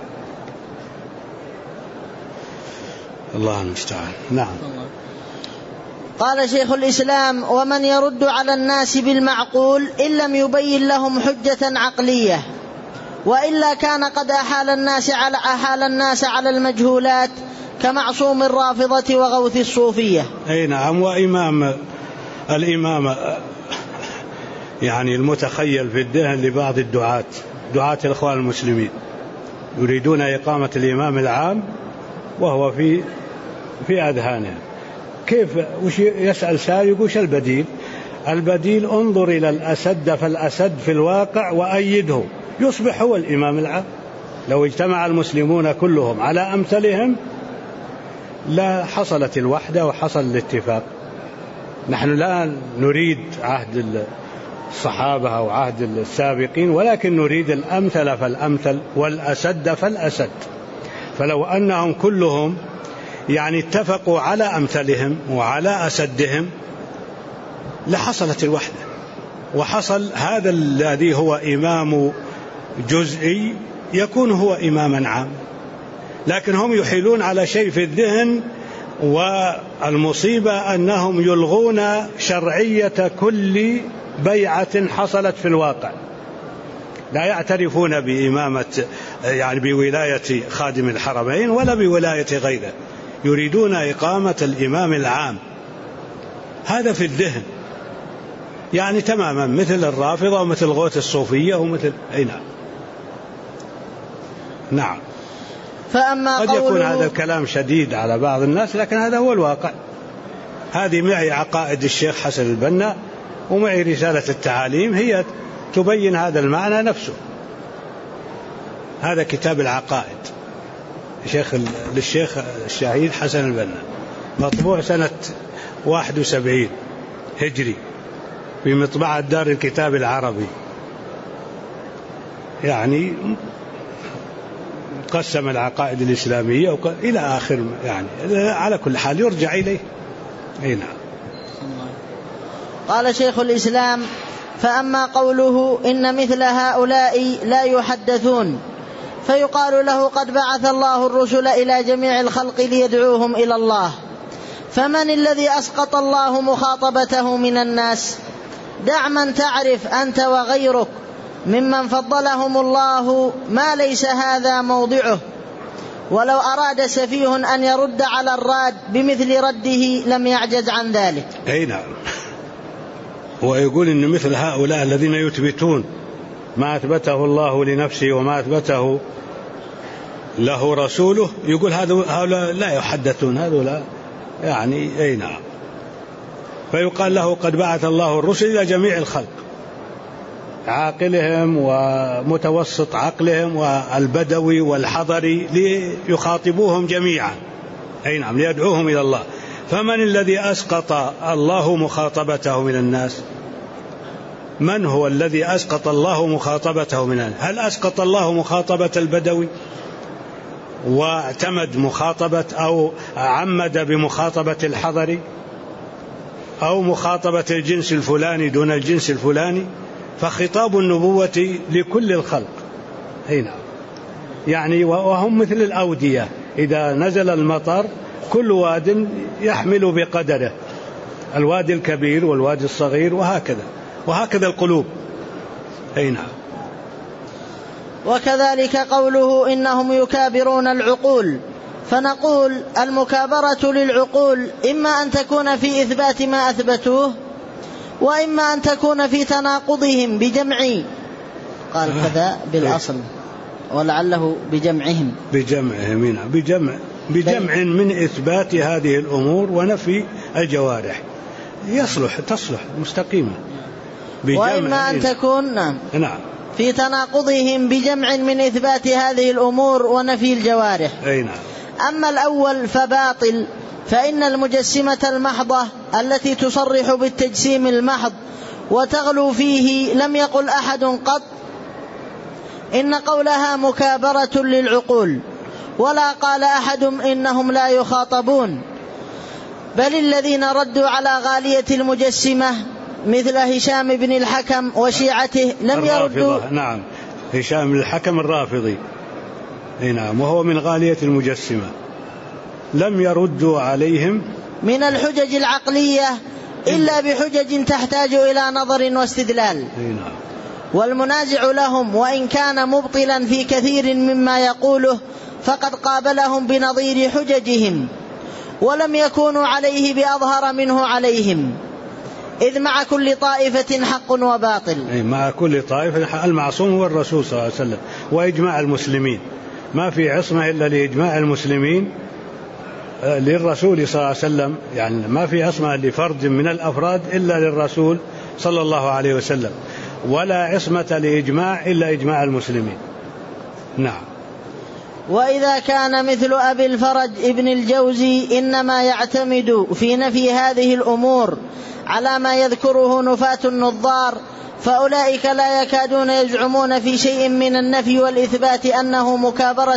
الله المستعان. نعم. قال شيخ الإسلام: ومن يرد على الناس بالمعقول إن لم يبين لهم حجة عقلية، وإلا كان قد أحال الناس على المجهولات كمعصوم الرافضة وغوث الصوفية. أي نعم. الإمام يعني المتخيل في الذهن لبعض دعاة الإخوان المسلمين يريدون إقامة الإمام العام وهو في في أذهانهم. كيف وش يسأل سائل يقول وش البديل؟ البديل انظر إلى الأسد فالأسد في الواقع وأيده يصبح هو الإمام العام. لو اجتمع المسلمون كلهم على أمثلهم لا حصلت الوحدة وحصل الاتفاق. نحن لا نريد عهد الصحابة أو عهد السابقين، ولكن نريد الأمثل فالأمثل والأسد فالأسد. فلو أنهم كلهم يعني اتفقوا على أمثلهم وعلى أسدهم لحصلت الوحدة، وحصل هذا الذي هو إمام جزئي يكون هو إماما عام. لكن هم يحيلون على شيء في الذهن، والمصيبة أنهم يلغون شرعية كل بيعة حصلت في الواقع. لا يعترفون بإمامة يعني بولاية خادم الحرمين ولا بولاية غيره، يريدون إقامة الإمام العام. هذا في الذهن يعني تماما مثل الرافضة ومثل غوث الصوفية ومثل نعم. فأما قد يكون هذا الكلام شديد على بعض الناس، لكن هذا هو الواقع. هذه معي عقائد الشيخ حسن البنا ومعي رسالة التعاليم هي تبين هذا المعنى نفسه. هذا كتاب العقائد للشيخ الشهيد حسن البنا، مطبوع سنة 71 هجري في مطبعة دار الكتاب العربي. يعني قسم العقائد الإسلامية إلى آخر، يعني على كل حال يرجع إليه. نعم. قال شيخ الإسلام: فأما قوله إن مثل هؤلاء لا يحدثون، فيقال له قد بعث الله الرسل إلى جميع الخلق ليدعوهم إلى الله، فمن الذي أسقط الله مخاطبته من الناس؟ دع من تعرف أنت وغيرك ممن فضلهم الله ما ليس هذا موضعه، ولو أراد سفيه أن يرد على الراد بمثل رده لم يعجز عن ذلك. أي نعم. هو يقول إن مثل هؤلاء الذين يثبتون ما أثبته الله لنفسه وما أثبته له رسوله، يقول هؤلاء لا يحدثون، هؤلاء يعني أي نعم. فيقال له قد بعث الله الرسل إلى جميع الخلق، عاقلهم ومتوسط عقلهم والبدوي والحضري، ليخاطبوهم جميعا. أي نعم، ليدعوهم إلى الله. فمن الذي أسقط الله مخاطبته من الناس؟ من هو الذي أسقط الله مخاطبته من الناس؟ هل أسقط الله مخاطبة البدوي واعتمد مخاطبة أو عمد بمخاطبة الحضري أو مخاطبة الجنس الفلاني دون الجنس الفلاني؟ فخطاب النبوة لكل الخلق. هنا يعني وهم مثل الأودية، إذا نزل المطر كل واد يحمل بقدره، الوادي الكبير والوادي الصغير، وهكذا القلوب. هنا وكذلك قوله إنهم يكابرون العقول، فنقول المكابرة للعقول إما أن تكون في إثبات ما أثبتوه، وإما أن تكون في تناقضهم بجمع، قال كذا بالأصل ولعله بجمعهم بجمع من إثبات هذه الأمور ونفي الجوارح تصلح مستقيمة. وإما أن تكون نعم في تناقضهم بجمع من إثبات هذه الأمور ونفي الجوارح. نعم. أما الأول فباطل، فإن المجسمة المحضة التي تصرح بالتجسيم المحض وتغلو فيه لم يقل أحد قط إن قولها مكابرة للعقول، ولا قال أحد إنهم لا يخاطبون، بل الذين ردوا على غالية المجسمة مثل هشام بن الحكم وشيعته لم يردوا. نعم، هشام بن الحكم الرافضي، نعم، وهو من غالية المجسمة، لم يردوا عليهم من الحجج العقلية إلا بحجج تحتاج إلى نظر واستدلال. نعم. والمنازع لهم وإن كان مبطلا في كثير مما يقوله فقد قابلهم بنظير حججهم، ولم يكونوا عليه بأظهر منه عليهم، إذ مع كل طائفة حق وباطل. مع كل طائفة المعصوم هو الرسول صلى الله عليه وسلم وإجماع المسلمين، ما في عصمة إلا لإجماع المسلمين للرسول صلى الله عليه وسلم، يعني ما في عصمة لفرد من الأفراد إلا للرسول صلى الله عليه وسلم، ولا عصمة لإجماع إلا إجماع المسلمين. نعم. وإذا كان مثل أبي الفرج ابن الجوزي إنما يعتمد في نفي هذه الأمور على ما يذكره نفاة النظار، فأولئك لا يكادون يزعمون في شيء من النفي والإثبات أنه مكابرة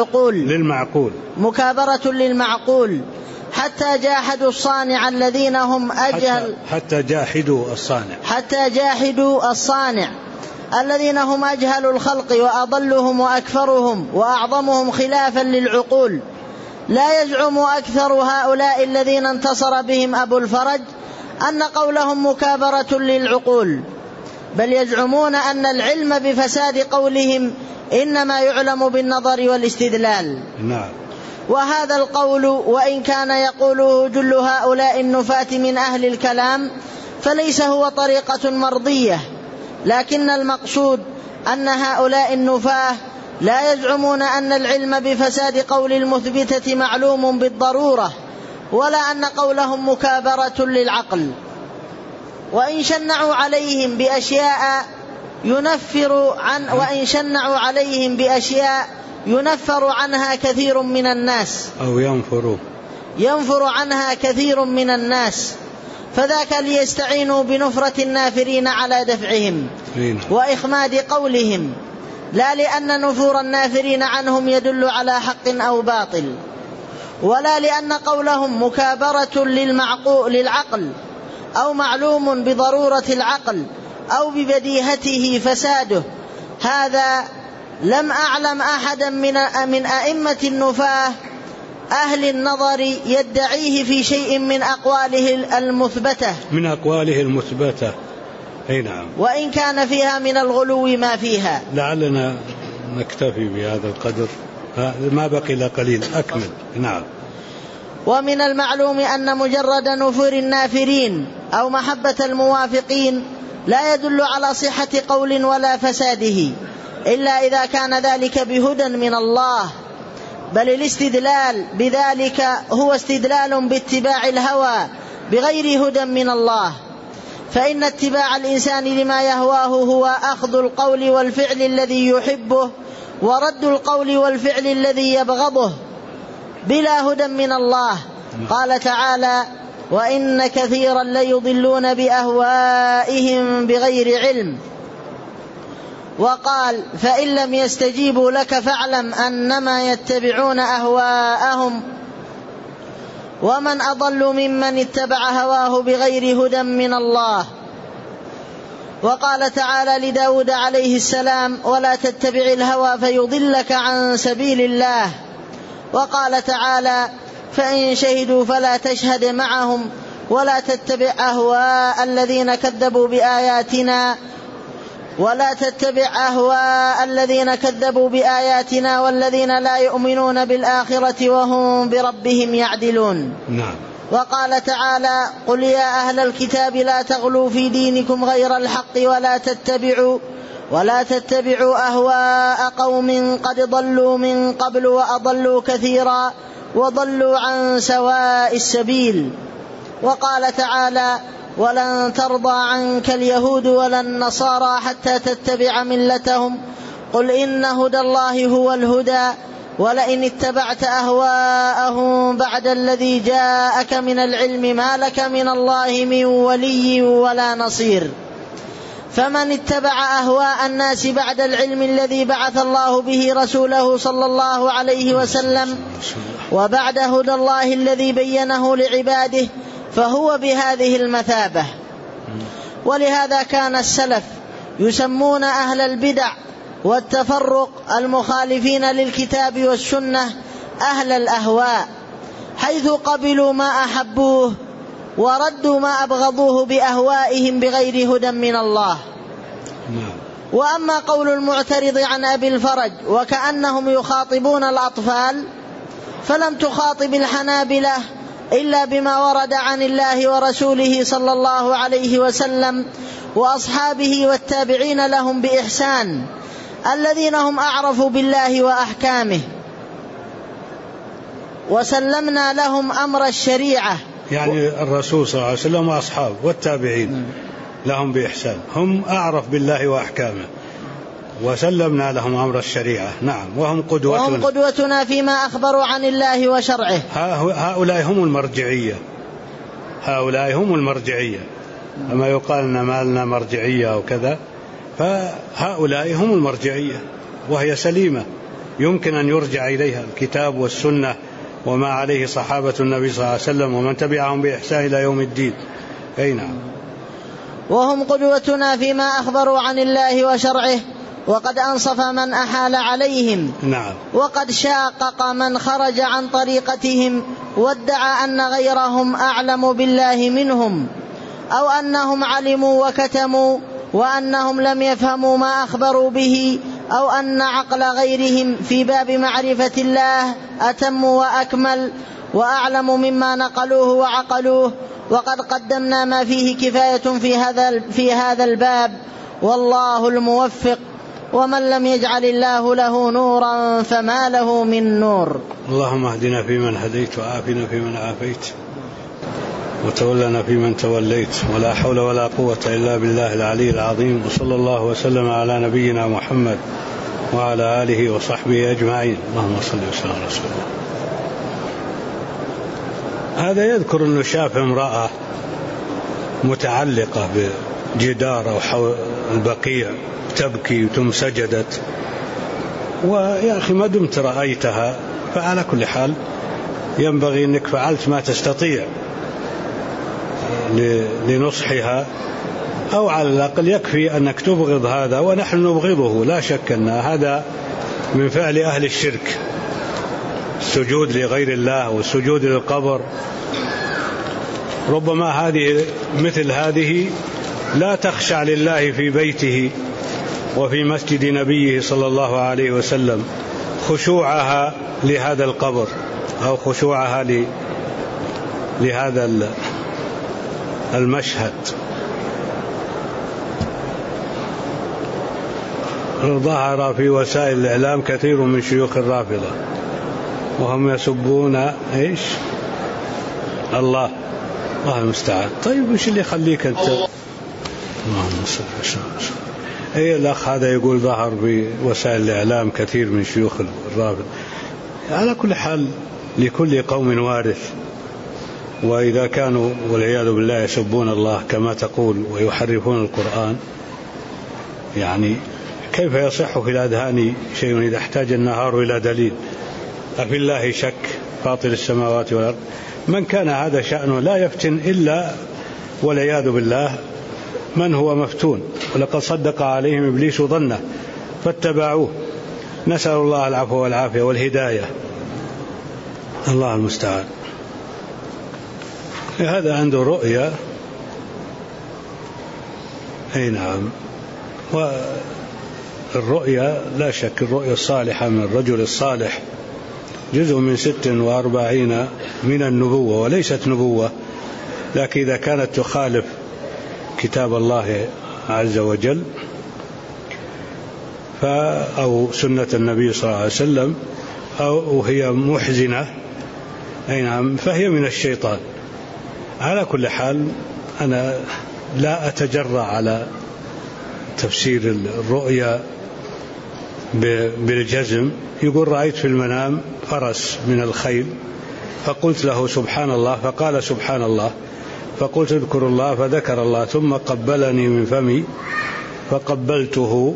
للمعقول حتى جاحدوا الصانع الذين هم أجهل حتى جاحدوا الصانع الذين هم أجهل الخلق وأضلهم وأكثرهم وأعظمهم خلافا للعقول. لا يزعم أكثر هؤلاء الذين انتصر بهم أبو الفرج أن قولهم مكابرة للعقول، بل يزعمون أن العلم بفساد قولهم إنما يعلم بالنظر والاستدلال. نعم. وهذا القول وإن كان يقوله جل هؤلاء النفاة من أهل الكلام فليس هو طريقة مرضية، لكن المقصود أن هؤلاء النفاة لا يزعمون أن العلم بفساد قول المثبتة معلوم بالضرورة، ولا أن قولهم مكابرة للعقل. وإن شنعوا عليهم بأشياء ينفر عنها كثير من الناس، أو ينفر عنها كثير من الناس، فذاك ليستعينوا بنفرة النافرين على دفعهم وإخماد قولهم، لا لأن نفور النافرين عنهم يدل على حق أو باطل، ولا لأن قولهم مكابرة للعقل أو معلوم بضرورة العقل أو ببديهته فساده. هذا لم أعلم أحدا من أئمة النفاة أهل النظر يدعيه في شيء من أقواله المثبتة. أي نعم. وإن كان فيها من الغلو ما فيها. لعلنا نكتفي بهذا القدر، ما بقي إلا قليل. أكمل. نعم. ومن المعلوم أن مجرد نفور النافرين أو محبة الموافقين لا يدل على صحة قول ولا فساده، إلا إذا كان ذلك بهدى من الله، بل الاستدلال بذلك هو استدلال باتباع الهوى بغير هدى من الله، فإن اتباع الإنسان لما يهواه هو أخذ القول والفعل الذي يحبه ورد القول والفعل الذي يبغضه بلا هدى من الله. قال تعالى: وإن كثيرا ليضلون بأهوائهم بغير علم. وقال: فإن لم يستجيبوا لك فاعلم أنما يتبعون أهواءهم ومن أضل ممن اتبع هواه بغير هدى من الله. وقال تعالى لداود عليه السلام: ولا تتبع الهوى فيضلك عن سبيل الله. وقال تعالى: فإن شهدوا فلا تشهد معهم ولا تتبع أهواء الذين كذبوا بآياتنا والذين لا يؤمنون بالآخرة وهم بربهم يعدلون. نعم. وقال تعالى: قل يا أهل الكتاب لا تغلوا في دينكم غير الحق ولا تتبعوا أهواء قوم قد ضلوا من قبل وأضلوا كثيرا وضلوا عن سواء السبيل. وقال تعالى: ولن ترضى عنك اليهود ولا النصارى حتى تتبع ملتهم قل إن هدى الله هو الهدى ولئن اتبعت أهواءهم بعد الذي جاءك من العلم ما لك من الله من ولي ولا نصير. فمن اتبع أهواء الناس بعد العلم الذي بعث الله به رسوله صلى الله عليه وسلم وبعد هدى الله الذي بينه لعباده فهو بهذه المثابة. ولهذا كان السلف يسمون أهل البدع والتفرق المخالفين للكتاب والسنة أهل الأهواء، حيث قبلوا ما أحبوه وردوا ما أبغضوه بأهوائهم بغير هدى من الله. وأما قول المعترض عن أبي الفرج وكأنهم يخاطبون الأطفال، فلم تخاطب الحنابلة إلا بما ورد عن الله ورسوله صلى الله عليه وسلم وأصحابه والتابعين لهم بإحسان الذين هم أعرفوا بالله وأحكامه. وسلمنا لهم أمر الشريعة. يعني الرسول صلى الله عليه وسلم وأصحابه والتابعين لهم بإحسان هم أعرف بالله وأحكامه، وسلمنا لهم أمر الشريعة. نعم، وهم قدوتنا فيما أخبروا عن الله وشرعه. هؤلاء هم المرجعية، هؤلاء هم المرجعية. أما يقال أن ما لنا مرجعية أو كذا، فهؤلاء هم المرجعية، وهي سليمة يمكن أن يرجع إليها الكتاب والسنة وما عليه صحابة النبي صلى الله عليه وسلم ومن تبعهم بإحسان إلى يوم الدين. أي نعم. وهم قدوتنا فيما أخبروا عن الله وشرعه، وقد أنصف من أحال عليهم. نعم. وقد شاقق من خرج عن طريقتهم وادعى أن غيرهم أعلم بالله منهم، أو أنهم علموا وكتموا، وأنهم لم يفهموا ما أخبروا به، أو أن عقل غيرهم في باب معرفة الله أتم وأكمل وأعلم مما نقلوه وعقلوه. وقد قدمنا ما فيه كفاية في هذا الباب، والله الموفق، ومن لم يجعل الله له نورا فما له من نور. اللهم اهدنا فيمن هديت، وعافنا فيمن عافيت، وتولنا فيمن توليت، ولا حول ولا قوة إلا بالله العلي العظيم. وصلى الله وسلم على نبينا محمد وعلى آله وصحبه أجمعين. اللهم صل وسلم على رسول الله. هذا يذكر أنه شاف امرأة متعلقة بجدار أو حول البقيع تبكي ثم سجدت، ويا أخي ما دمت رأيتها فعلى كل حال ينبغي أنك فعلت ما تستطيع لنصحها، أو على الأقل يكفي أنك تبغض هذا، ونحن نبغضه لا شك أن هذا من فعل أهل الشرك، السجود لغير الله والسجود للقبر. ربما هذه مثل هذه لا تخشع لله في بيته وفي مسجد نبيه صلى الله عليه وسلم خشوعها لهذا القبر أو خشوعها لهذا المشهد. ظهر في وسائل الإعلام كثير من شيوخ الرافضة وهم يسبون إيش؟ الله المستعان. طيب وش اللي يخليك أنت؟ اللهم صل وسلم. أي الأخ هذا يقول ظهر في وسائل الإعلام كثير من شيوخ الرافضة. على كل حال لكل قوم وارث، وإذا كانوا والعياذ بالله يسبون الله كما تقول ويحرفون القرآن، يعني كيف يصح في الأذهان شيء إذا احتاج النهار إلى دليل؟ أفي الله شك فاطر السماوات والأرض؟ من كان هذا شأنه لا يفتن إلا والعياذ بالله من هو مفتون، ولقد صدق عليهم إبليس ظنه فاتبعوه. نسأل الله العفو والعافية والهداية، الله المستعان. هذا عنده رؤيا، أي نعم، والرؤيا لا شك الرؤيا الصالحة من الرجل الصالح جزء من 46 من النبوة، وليست نبوة، لكن إذا كانت تخالف كتاب الله عز وجل أو سنة النبي صلى الله عليه وسلم أو هي محزنة، أي نعم، فهي من الشيطان. على كل حال أنا لا أتجرأ على تفسير الرؤيا بالجزم. يقول رأيت في المنام فرس من الخيل فقلت له سبحان الله، فقال سبحان الله، فقلت اذكر الله، فذكر الله، ثم قبلني من فمي فقبلته.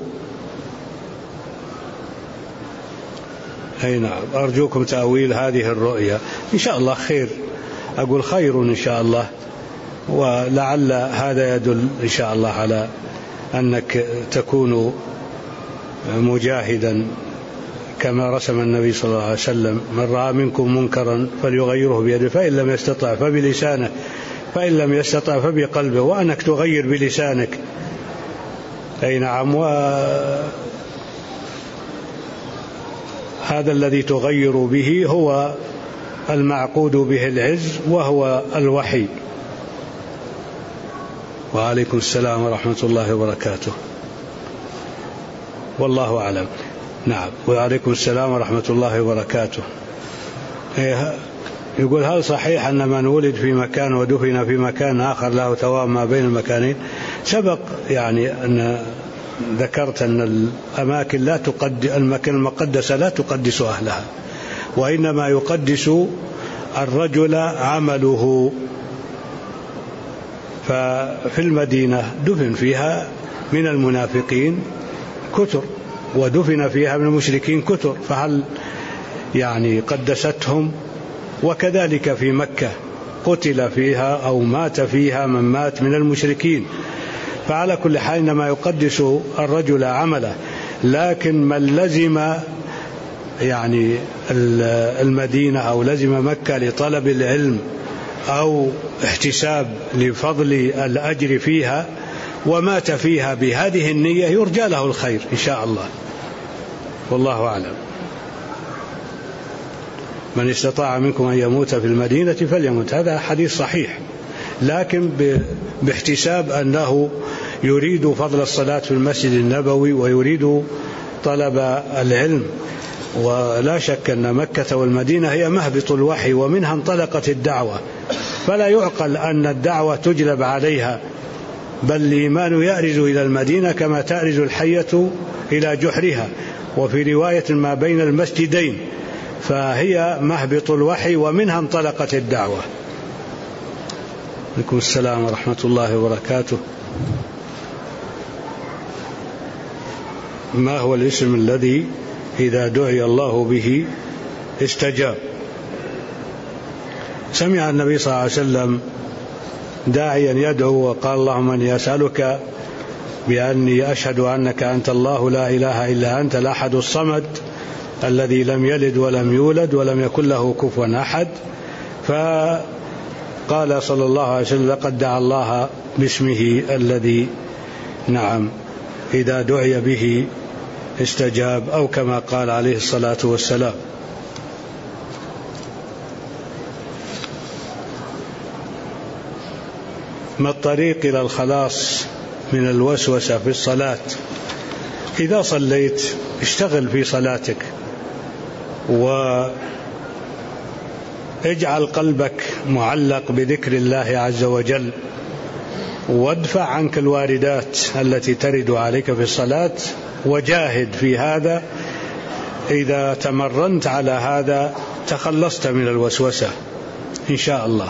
أي نعم، أرجوكم تأويل هذه الرؤيا إن شاء الله خير، أقول خير إن شاء الله، ولعل هذا يدل إن شاء الله على أنك تكون مجاهدا كما رسم النبي صلى الله عليه وسلم: من رأى منكم منكرا فليغيره بيده، فإن لم يستطع فبلسانه، فإن لم يستطع فبقلبه، وأنك تغير بلسانك. أي نعم، وهذا الذي تغير به هو المعقود به العز، وهو الوحي. وعليكم السلام ورحمة الله وبركاته، والله أعلم. نعم، وعليكم السلام ورحمة الله وبركاته. يقول هل صحيح أن من ولد في مكان ودفن في مكان آخر له ثواب ما بين المكانين؟ سبق يعني أن ذكرت أن الأماكن المكان المقدسة لا تقدس أهلها، وإنما يقدس الرجل عمله. ففي المدينة دفن فيها من المنافقين كثر، ودفن فيها من المشركين كثر، فهل يعني قدستهم؟ وكذلك في مكة قتل فيها أو مات فيها من مات من المشركين. فعلى كل حال إنما يقدس الرجل عمله. لكن من لزم يعني المدينة أو لزم مكة لطلب العلم أو احتساب لفضل الأجر فيها ومات فيها بهذه النية يرجى له الخير إن شاء الله، والله أعلم. من استطاع منكم أن يموت في المدينة فليموت، هذا حديث صحيح، لكن باحتساب أنه يريد فضل الصلاة في المسجد النبوي ويريد طلب العلم. ولا شك أن مكة والمدينة هي مهبط الوحي ومنها انطلقت الدعوة، فلا يعقل أن الدعوة تجلب عليها، بل الإيمان يأرز إلى المدينة كما تأرز الحية إلى جحرها، وفي رواية ما بين المسجدين، فهي مهبط الوحي ومنها انطلقت الدعوة. عليكم السلام ورحمة الله وبركاته. ما هو الاسم الذي إذا دعي الله به استجاب؟ سمع النبي صلى الله عليه وسلم داعيا يدعو وقال اللهم إني أسألك بأني أشهد أنك أنت الله لا إله إلا أنت الأحد الصمد الذي لم يلد ولم يولد ولم يكن له كفوا أحد. فقال صلى الله عليه وسلم لقد دعا الله باسمه الذي إذا دعي به استجاب، أو كما قال عليه الصلاة والسلام. ما الطريق إلى الخلاص من الوسوسة في الصلاة؟ إذا صليت اشتغل في صلاتك، واجعل قلبك معلق بذكر الله عز وجل، وادفع عنك الواردات التي ترد عليك في الصلاة، وجاهد في هذا. إذا تمرنت على هذا تخلصت من الوسوسة إن شاء الله.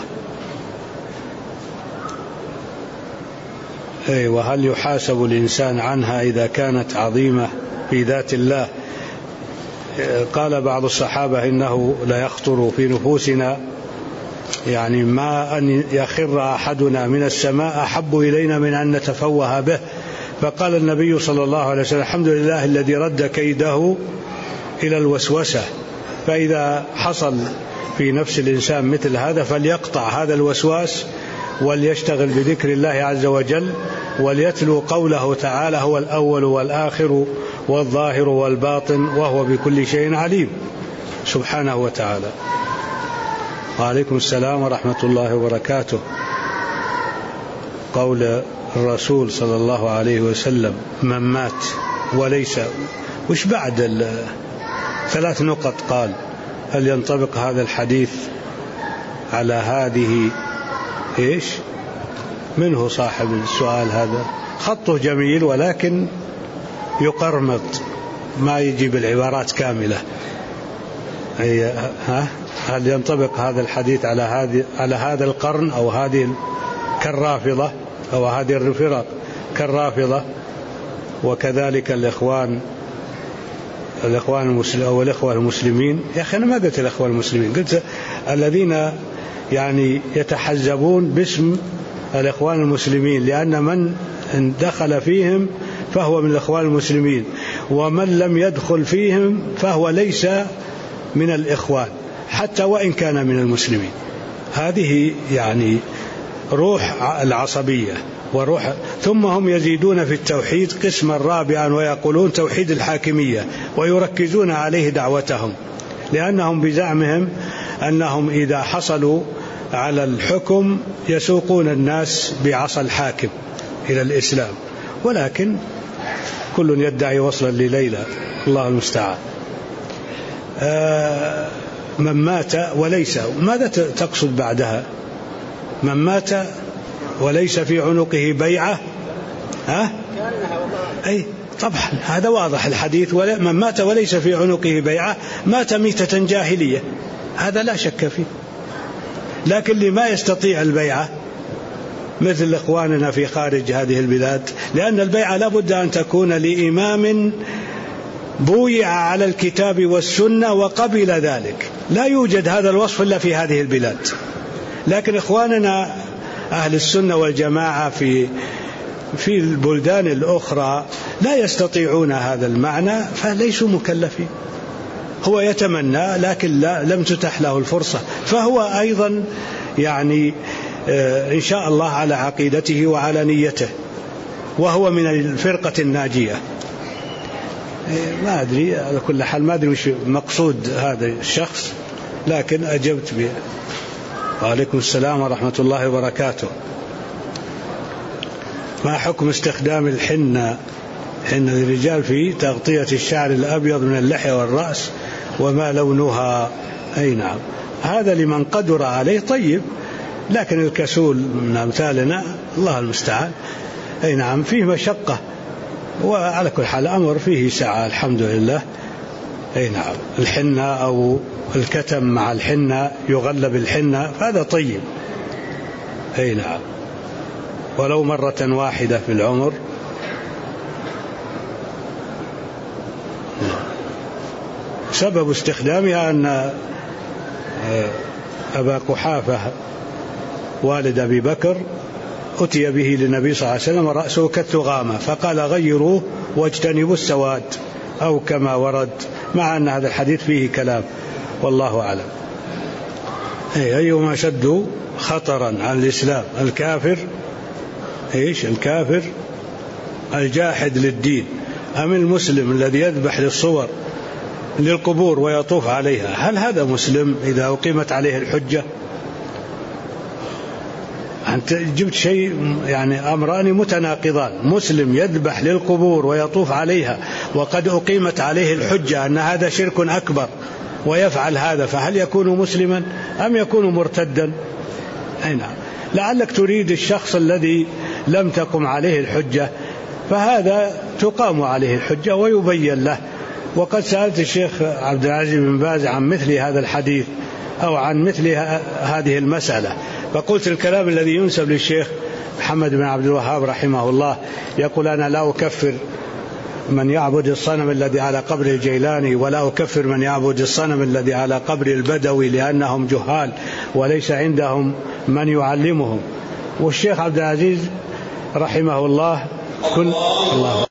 وهل يحاسب الإنسان عنها إذا كانت عظيمة في ذات الله؟ قال بعض الصحابة إنه لا يخطر في نفوسنا يعني ما أن يخر أحدنا من السماء أحب إلينا من أن نتفوه به. فقال النبي صلى الله عليه وسلم الحمد لله الذي رد كيده إلى الوسوسة. فإذا حصل في نفس الإنسان مثل هذا فليقطع هذا الوسواس وليشتغل بذكر الله عز وجل، وليتلو قوله تعالى هو الأول والآخر والظاهر والباطن وهو بكل شيء عليم سبحانه وتعالى. وعليكم السلام ورحمة الله وبركاته. قول الرسول صلى الله عليه وسلم من مات وليس، وش بعد 3 نقط قال؟ هل ينطبق هذا الحديث على هذه إيش؟ منه صاحب السؤال هذا خطه جميل ولكن يقرمط ما يجيب العبارات كاملة. هل ينطبق هذا الحديث على هذا القرن أو هذه كالرافضة أو هذه الفرق كالرافضة، وكذلك الإخوان المسلمين أو الإخوة المسلمين؟ يا أخي أنا ما قلت الإخوة المسلمين، قلت الذين يعني يتحزبون باسم الإخوان المسلمين، لأن من دخل فيهم فهو من الإخوان المسلمين، ومن لم يدخل فيهم فهو ليس من الإخوان حتى وإن كان من المسلمين. هذه يعني روح العصبية وروح. ثم هم يزيدون في التوحيد قسما رابعا ويقولون توحيد الحاكمية، ويركزون عليه دعوتهم، لأنهم بزعمهم أنهم إذا حصلوا على الحكم يسوقون الناس بعصا الحاكم إلى الإسلام، ولكن كل يدعي وصلا لليلى، الله المستعان. من مات وليس، ماذا تقصد بعدها؟ من مات وليس في عنقه بيعة، أي طبعا هذا واضح الحديث، من مات وليس في عنقه بيعة مات ميتة جاهلية، هذا لا شك فيه. لكن اللي ما يستطيع البيعة مثل إخواننا في خارج هذه البلاد، لأن البيعة لابد أن تكون لإمام بويع على الكتاب والسنة وقبل ذلك، لا يوجد هذا الوصف إلا في هذه البلاد. لكن إخواننا أهل السنة والجماعة في البلدان الأخرى لا يستطيعون هذا المعنى، فليسوا مكلفين. هو يتمنى لكن لم تتح له الفرصة، فهو أيضا يعني إن شاء الله على عقيدته وعلى نيته، وهو من الفرقة الناجية. ما أدري على كل حال، ما أدري وش مقصود هذا الشخص، لكن أجبت به. وعليكم السلام ورحمة الله وبركاته. ما حكم استخدام الحنة للرجال في تغطية الشعر الأبيض من اللحية والرأس، وما لونها؟ أي نعم، هذا لمن قدر عليه طيب، لكن الكسول من أمثالنا الله المستعان أي نعم فيه مشقة، وعلى كل حال الأمر فيه سعة الحمد لله. أي نعم، الحنة أو الكتم مع الحنة يغلب الحنة، هذا طيب. أي نعم، ولو مرة واحدة في العمر. سبب استخدامها أن أبا قحافة والد أبي بكر أتي به للنبي صلى الله عليه وسلم ورأسه كالثغامة، فقال غيروه واجتنبوا السواد، أو كما ورد، مع أن هذا الحديث فيه كلام والله أعلم. أيما شد خطرا على الإسلام، الكافر الكافر الجاحد للدين، أم المسلم الذي يذبح للصور للقبور ويطوف عليها؟ هل هذا مسلم إذا أقيمت عليه الحجة؟ أنت جبت شيء يعني أمران متناقضان، مسلم يذبح للقبور ويطوف عليها وقد أقيمت عليه الحجة أن هذا شرك أكبر ويفعل هذا، فهل يكون مسلما أم يكون مرتدا؟ أي نعم، لعلك تريد الشخص الذي لم تقم عليه الحجة، فهذا تقام عليه الحجة ويبين له. وقد سألت الشيخ عبد العزيز بن باز عن مثل هذا الحديث أو عن مثل هذه المسألة، فقلت الكلام الذي ينسب للشيخ محمد بن عبد الوهاب رحمه الله، يقول أنا لا أكفر من يعبد الصنم الذي على قبر الجيلاني، ولا أكفر من يعبد الصنم الذي على قبر البدوي، لأنهم جهال وليس عندهم من يعلمهم. والشيخ عبد العزيز رحمه الله الله